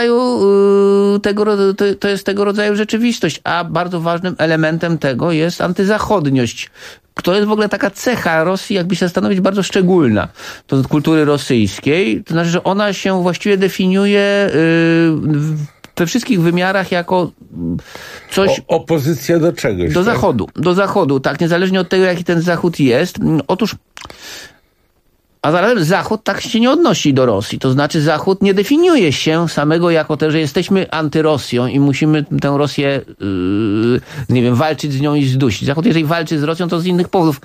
tego rodzaju rzeczywistość. A bardzo ważnym elementem tego jest antyzachodniość. To jest w ogóle taka cecha Rosji, jakby się zastanowić, bardzo szczególna. To kultury rosyjskiej. To znaczy, że ona się właściwie definiuje we wszystkich wymiarach jako coś... Opozycja do czegoś. Do Zachodu. Do Zachodu, tak. Niezależnie od tego, jaki ten Zachód jest. Otóż... A zarazem Zachód tak się nie odnosi do Rosji. To znaczy Zachód nie definiuje się samego jako to, że jesteśmy antyrosją i musimy tę Rosję, nie wiem, walczyć z nią i zdusić. Zachód, jeżeli walczy z Rosją, to z innych powodów.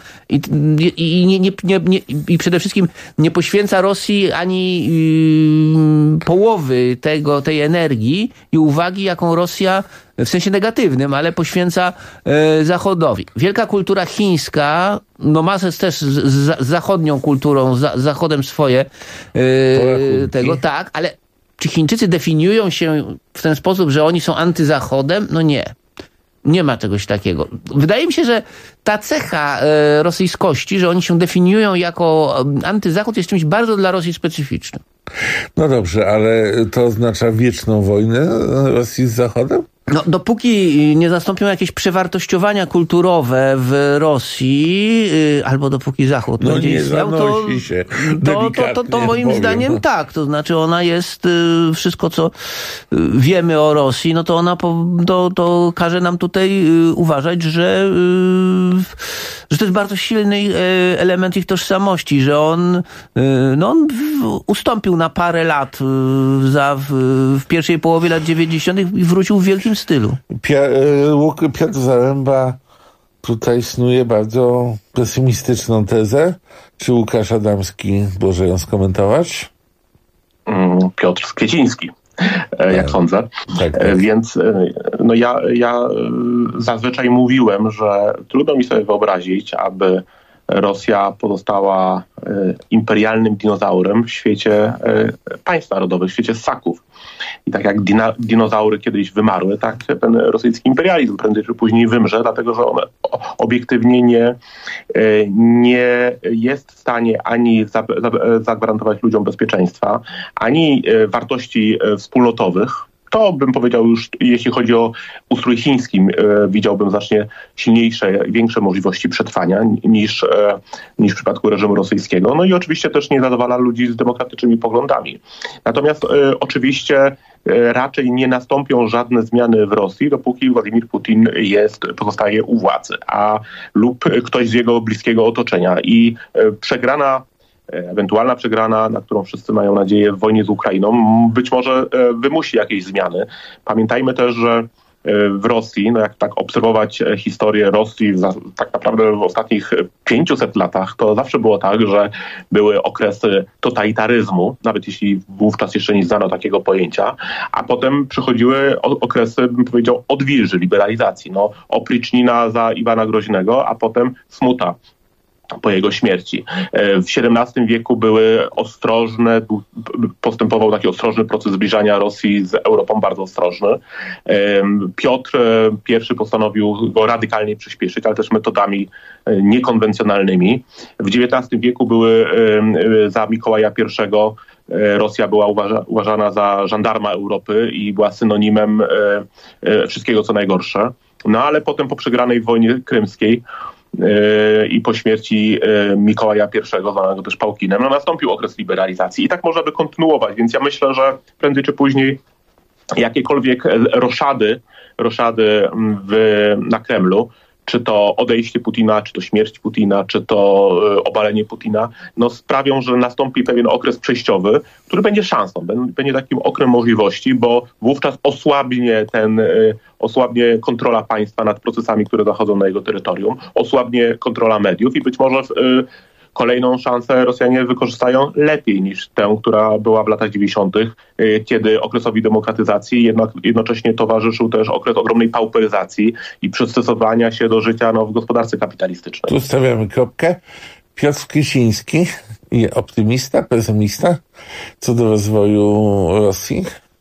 I przede wszystkim nie poświęca Rosji ani połowy tej energii i uwagi, jaką Rosja w sensie negatywnym, ale poświęca Zachodowi. Wielka kultura chińska, no ma też z zachodnią kulturą, z Zachodem swoje tego, tak, ale czy Chińczycy definiują się w ten sposób, że oni są antyzachodem? No nie. Nie ma czegoś takiego. Wydaje mi się, że ta cecha rosyjskości, że oni się definiują jako antyzachód, jest czymś bardzo dla Rosji specyficznym. No dobrze, ale to oznacza wieczną wojnę Rosji z Zachodem? No, dopóki nie nastąpią jakieś przewartościowania kulturowe w Rosji, albo dopóki Zachód będzie istniał, to moim zdaniem tak. To znaczy ona jest, wszystko co wiemy o Rosji, no to ona to każe nam tutaj uważać, że to jest bardzo silny element ich tożsamości, że on ustąpił na parę lat w pierwszej połowie lat 90. i wrócił w wielkim stylu. Piotr Zaręba tutaj snuje bardzo pesymistyczną tezę. Czy Łukasz Adamski może ją skomentować? Piotr Kwieciński, jak sądzę. Tak. Więc ja zazwyczaj mówiłem, że trudno mi sobie wyobrazić, aby Rosja pozostała imperialnym dinozaurem w świecie państw narodowych, w świecie ssaków. I tak jak dinozaury kiedyś wymarły, tak ten rosyjski imperializm prędzej czy później wymrze, dlatego że on obiektywnie nie jest w stanie ani zagwarantować ludziom bezpieczeństwa, ani wartości wspólnotowych. To bym powiedział już, jeśli chodzi o ustrój chiński, widziałbym znacznie silniejsze, większe możliwości przetrwania niż w przypadku reżimu rosyjskiego. No i oczywiście też nie zadowala ludzi z demokratycznymi poglądami. Natomiast oczywiście raczej nie nastąpią żadne zmiany w Rosji, dopóki Władimir Putin pozostaje u władzy, lub ktoś z jego bliskiego otoczenia. I ewentualna przegrana, na którą wszyscy mają nadzieję w wojnie z Ukrainą, być może wymusi jakieś zmiany. Pamiętajmy też, że w Rosji, jak tak obserwować historię Rosji tak naprawdę w ostatnich 500 latach, to zawsze było tak, że były okresy totalitaryzmu, nawet jeśli wówczas jeszcze nie znano takiego pojęcia, a potem przychodziły okresy, bym powiedział, odwilży, liberalizacji. Oprycznina za Iwana Groźnego, a potem smuta po jego śmierci. W XVII wieku postępował taki ostrożny proces zbliżania Rosji z Europą, bardzo ostrożny. Piotr I postanowił go radykalnie przyspieszyć, ale też metodami niekonwencjonalnymi. W XIX wieku za Mikołaja I Rosja była uważana za żandarma Europy i była synonimem wszystkiego, co najgorsze. Ale potem po przegranej wojnie krymskiej i po śmierci Mikołaja I, zwanego też Pałkinem, nastąpił okres liberalizacji i tak można by kontynuować, więc ja myślę, że prędzej czy później jakiekolwiek roszady na Kremlu, czy to odejście Putina, czy to śmierć Putina, czy to obalenie Putina, sprawią, że nastąpi pewien okres przejściowy, który będzie szansą, będzie takim oknem możliwości, bo wówczas osłabnie kontrola państwa nad procesami, które zachodzą na jego terytorium, osłabnie kontrola mediów i być może kolejną szansę Rosjanie wykorzystają lepiej niż tę, która była w latach 90., kiedy okresowi demokratyzacji jednocześnie towarzyszył też okres ogromnej pauperyzacji i przystosowania się do życia w gospodarce kapitalistycznej. Tu stawiamy kropkę. Piotr Kwieciński, optymista, pesymista co do rozwoju Rosji?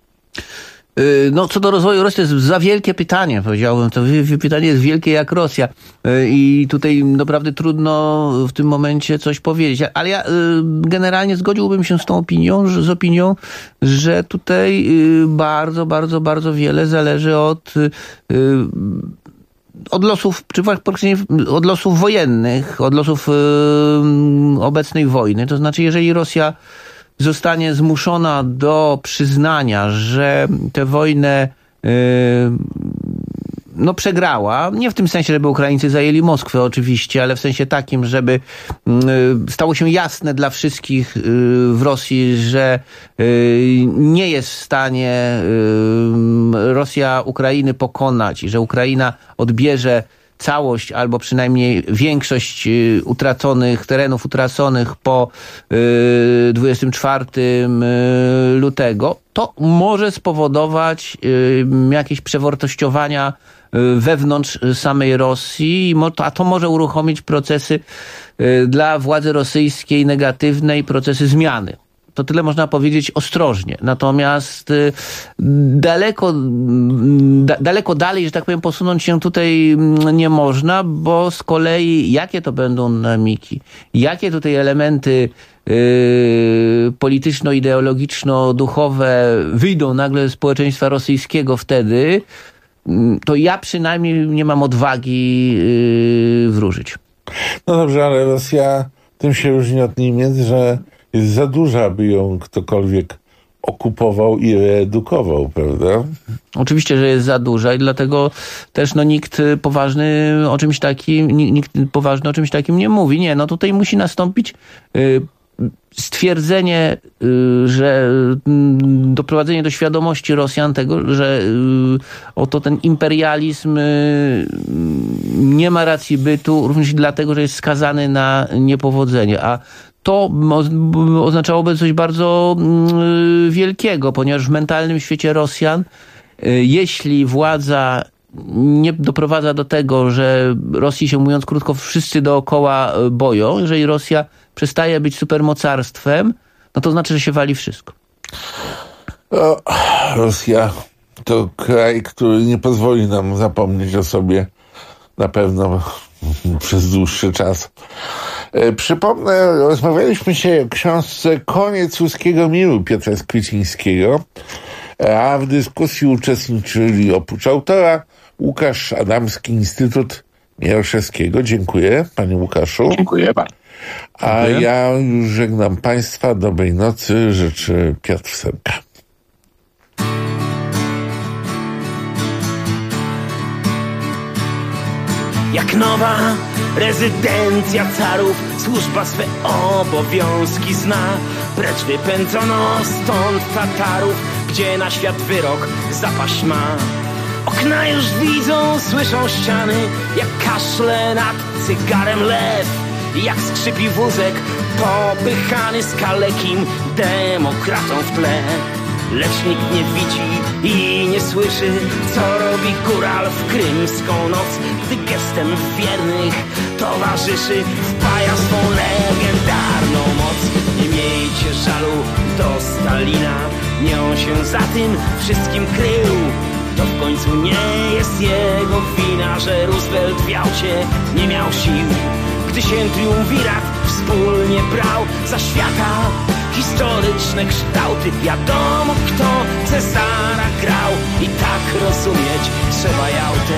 Co do rozwoju Rosji, to jest za wielkie pytanie, powiedziałbym. To pytanie jest wielkie jak Rosja. I tutaj naprawdę trudno w tym momencie coś powiedzieć. Ale ja generalnie zgodziłbym się z tą opinią, że tutaj bardzo, bardzo, bardzo wiele zależy od losów, czy praktycznie od losów wojennych, od losów obecnej wojny. To znaczy, jeżeli Rosja zostanie zmuszona do przyznania, że tę wojnę przegrała, nie w tym sensie, żeby Ukraińcy zajęli Moskwę oczywiście, ale w sensie takim, żeby stało się jasne dla wszystkich w Rosji, że nie jest w stanie Rosja Ukrainy pokonać i że Ukraina odbierze całość albo przynajmniej większość terenów utraconych po 24 lutego, to może spowodować jakieś przewartościowania wewnątrz samej Rosji, a to może uruchomić procesy dla władzy rosyjskiej negatywnej, procesy zmiany. To tyle można powiedzieć ostrożnie. Natomiast daleko dalej, że tak powiem, posunąć się tutaj nie można, bo z kolei jakie to będą dynamiki, jakie tutaj elementy polityczno-ideologiczno-duchowe wyjdą nagle z społeczeństwa rosyjskiego wtedy, to ja przynajmniej nie mam odwagi wróżyć. No dobrze, ale Rosja tym się różni od Niemiec, że jest za duża, by ją ktokolwiek okupował i reedukował, prawda? Oczywiście, że jest za duża i dlatego też nikt poważny o czymś takim nie mówi. Nie, tutaj musi nastąpić stwierdzenie, że doprowadzenie do świadomości Rosjan tego, że oto ten imperializm nie ma racji bytu, również dlatego, że jest skazany na niepowodzenie. A to oznaczałoby coś bardzo wielkiego, ponieważ w mentalnym świecie Rosjan, jeśli władza nie doprowadza do tego, że Rosji się, mówiąc krótko, wszyscy dookoła boją, jeżeli Rosja przestaje być supermocarstwem, to znaczy, że się wali wszystko. Rosja to kraj, który nie pozwoli nam zapomnieć o sobie na pewno przez dłuższy czas. Przypomnę, rozmawialiśmy dzisiaj o książce Koniec Ruskiego Miru Piotra Skwycińskiego, a w dyskusji uczestniczyli oprócz autora Łukasz Adamski, Instytut Mieroszewskiego. Dziękuję, panie Łukaszu. Dziękuję bardzo. A ja już żegnam państwa. Dobrej nocy. Życzy Piotr Semka. Jak nowa rezydencja carów, służba swe obowiązki zna. Precz wypędzono stąd Tatarów, gdzie na świat wyrok zapaść ma. Okna już widzą, słyszą ściany, jak kaszle nad cygarem lew. Jak skrzypi wózek popychany z kalekim demokratą w tle. Lecz nikt nie widzi i nie słyszy, co robi góral w krymską noc, gdy gestem wiernych towarzyszy wpaja swą legendarną moc. Nie miejcie żalu do Stalina, nie on się za tym wszystkim krył. To w końcu nie jest jego wina, że Roosevelt w Jałcie nie miał sił. Gdy się triumvirat wspólnie brał za świata historyczne kształty, wiadomo kto Cezara grał i tak rozumieć trzeba Jałtę.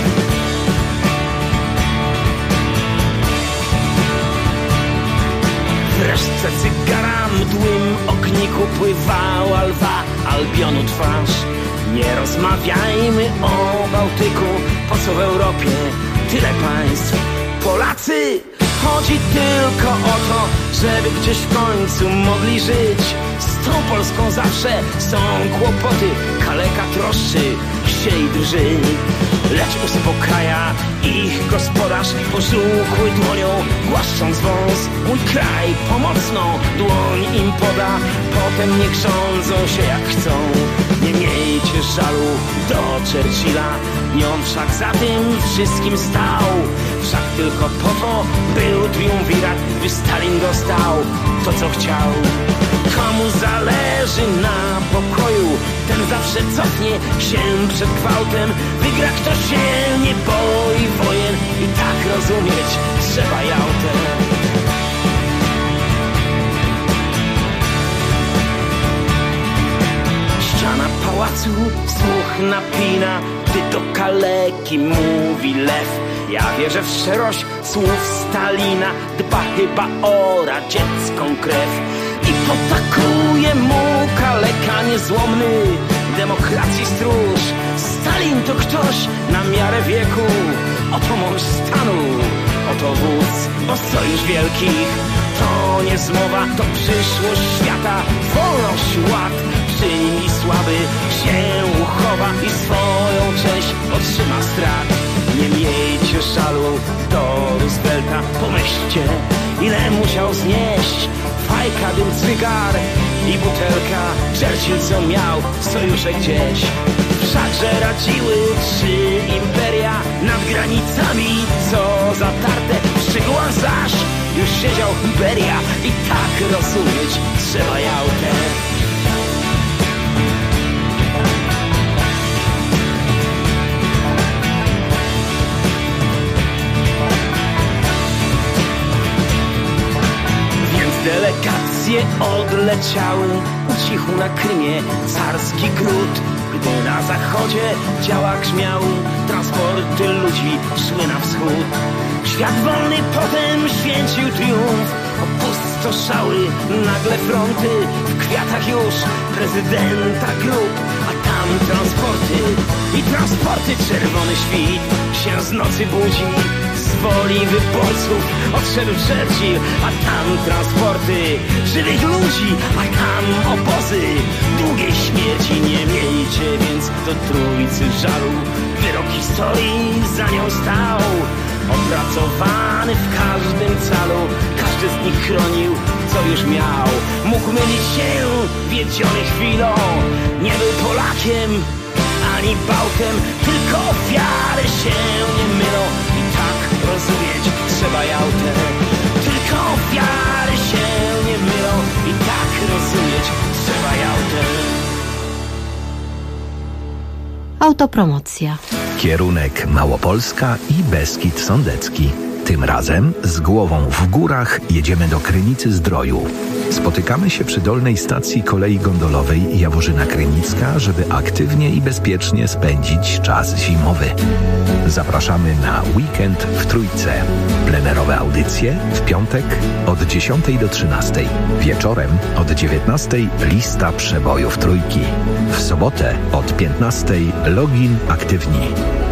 W resztce cygara mdłym ogniku pływała lwa Albionu twarz. Nie rozmawiajmy o Bałtyku, po co w Europie tyle państw. Polacy, chodzi tylko o to, żeby gdzieś w końcu mogli żyć. Z tą Polską zawsze są kłopoty, kaleka troszczy się i drży. Lecz uspokaja ich gospodarz, pożółkły dłonią głaszcząc wąs. Mój kraj pomocną dłoń im poda, potem niech rządzą się jak chcą. Nie miejcie żalu do Churchilla, nie on wszak za tym wszystkim stał. Wszak tylko po to był triumvirat, by Stalin dostał to co chciał. Komu zależy na pokoju, ten zawsze cofnie się przed gwałtem. Wygra kto się nie boi wojen i tak rozumieć trzeba Jałtę. Ściana pałacu słuch napina, gdy do kaleki mówi lew. Ja wierzę w szczerość słów Stalina, dba chyba o radziecką krew. I potakuje mu kaleka niezłomny, demokracji stróż. Stalin to ktoś na miarę wieku, oto mąż stanu, oto wódz. Bo sojusz wielkich to nie zmowa, to przyszłość świata, wolność, ład. Przy nim i słaby się uchowa i swoją część otrzyma strat. Nie miejcie żalu do Roosevelta, pomyślcie ile musiał znieść. Fajka, dym, cygar i butelka, Churchill co miał sojusze gdzieś. Wszakże radziły 3 imperia nad granicami, co zatarte w szczegółach zaś już siedział Beria i tak rozumieć trzeba Jałtę. Delegacje odleciały, ucichł na Krymie carski gród. gdy na zachodzie działa grzmiał, transporty ludzi szły na wschód. Świat wolny potem święcił triumf, opustoszały nagle fronty, w kwiatach już prezydenta grób, a tam transporty i transporty, czerwony świt się z nocy budzi, z woli wyborców odszedł Churchill, a tam transporty żywych ludzi, a tam obozy długiej śmierci. Nie miejcie więc do trójcy żalu, wyrok historii za nią stał, opracowany w każdym calu, każdy z nich chronił co już miał. Mógł mylić się wiedziony chwilą, nie był Polakiem ani Bałtem, tylko ofiary się nie mylą i tak rozumieć trzeba jałtę. Tylko ofiary się nie mylą i tak rozumieć trzeba jałtę. Autopromocja. Kierunek Małopolska i Beskid Sądecki. Tym razem z głową w górach jedziemy do Krynicy-Zdroju. Spotykamy się przy dolnej stacji kolei gondolowej Jaworzyna Krynicka, żeby aktywnie i bezpiecznie spędzić czas zimowy. Zapraszamy na weekend w Trójce. Plenerowe audycje w piątek od 10 do 13. Wieczorem od 19 lista przebojów Trójki. W sobotę od 15 login aktywni.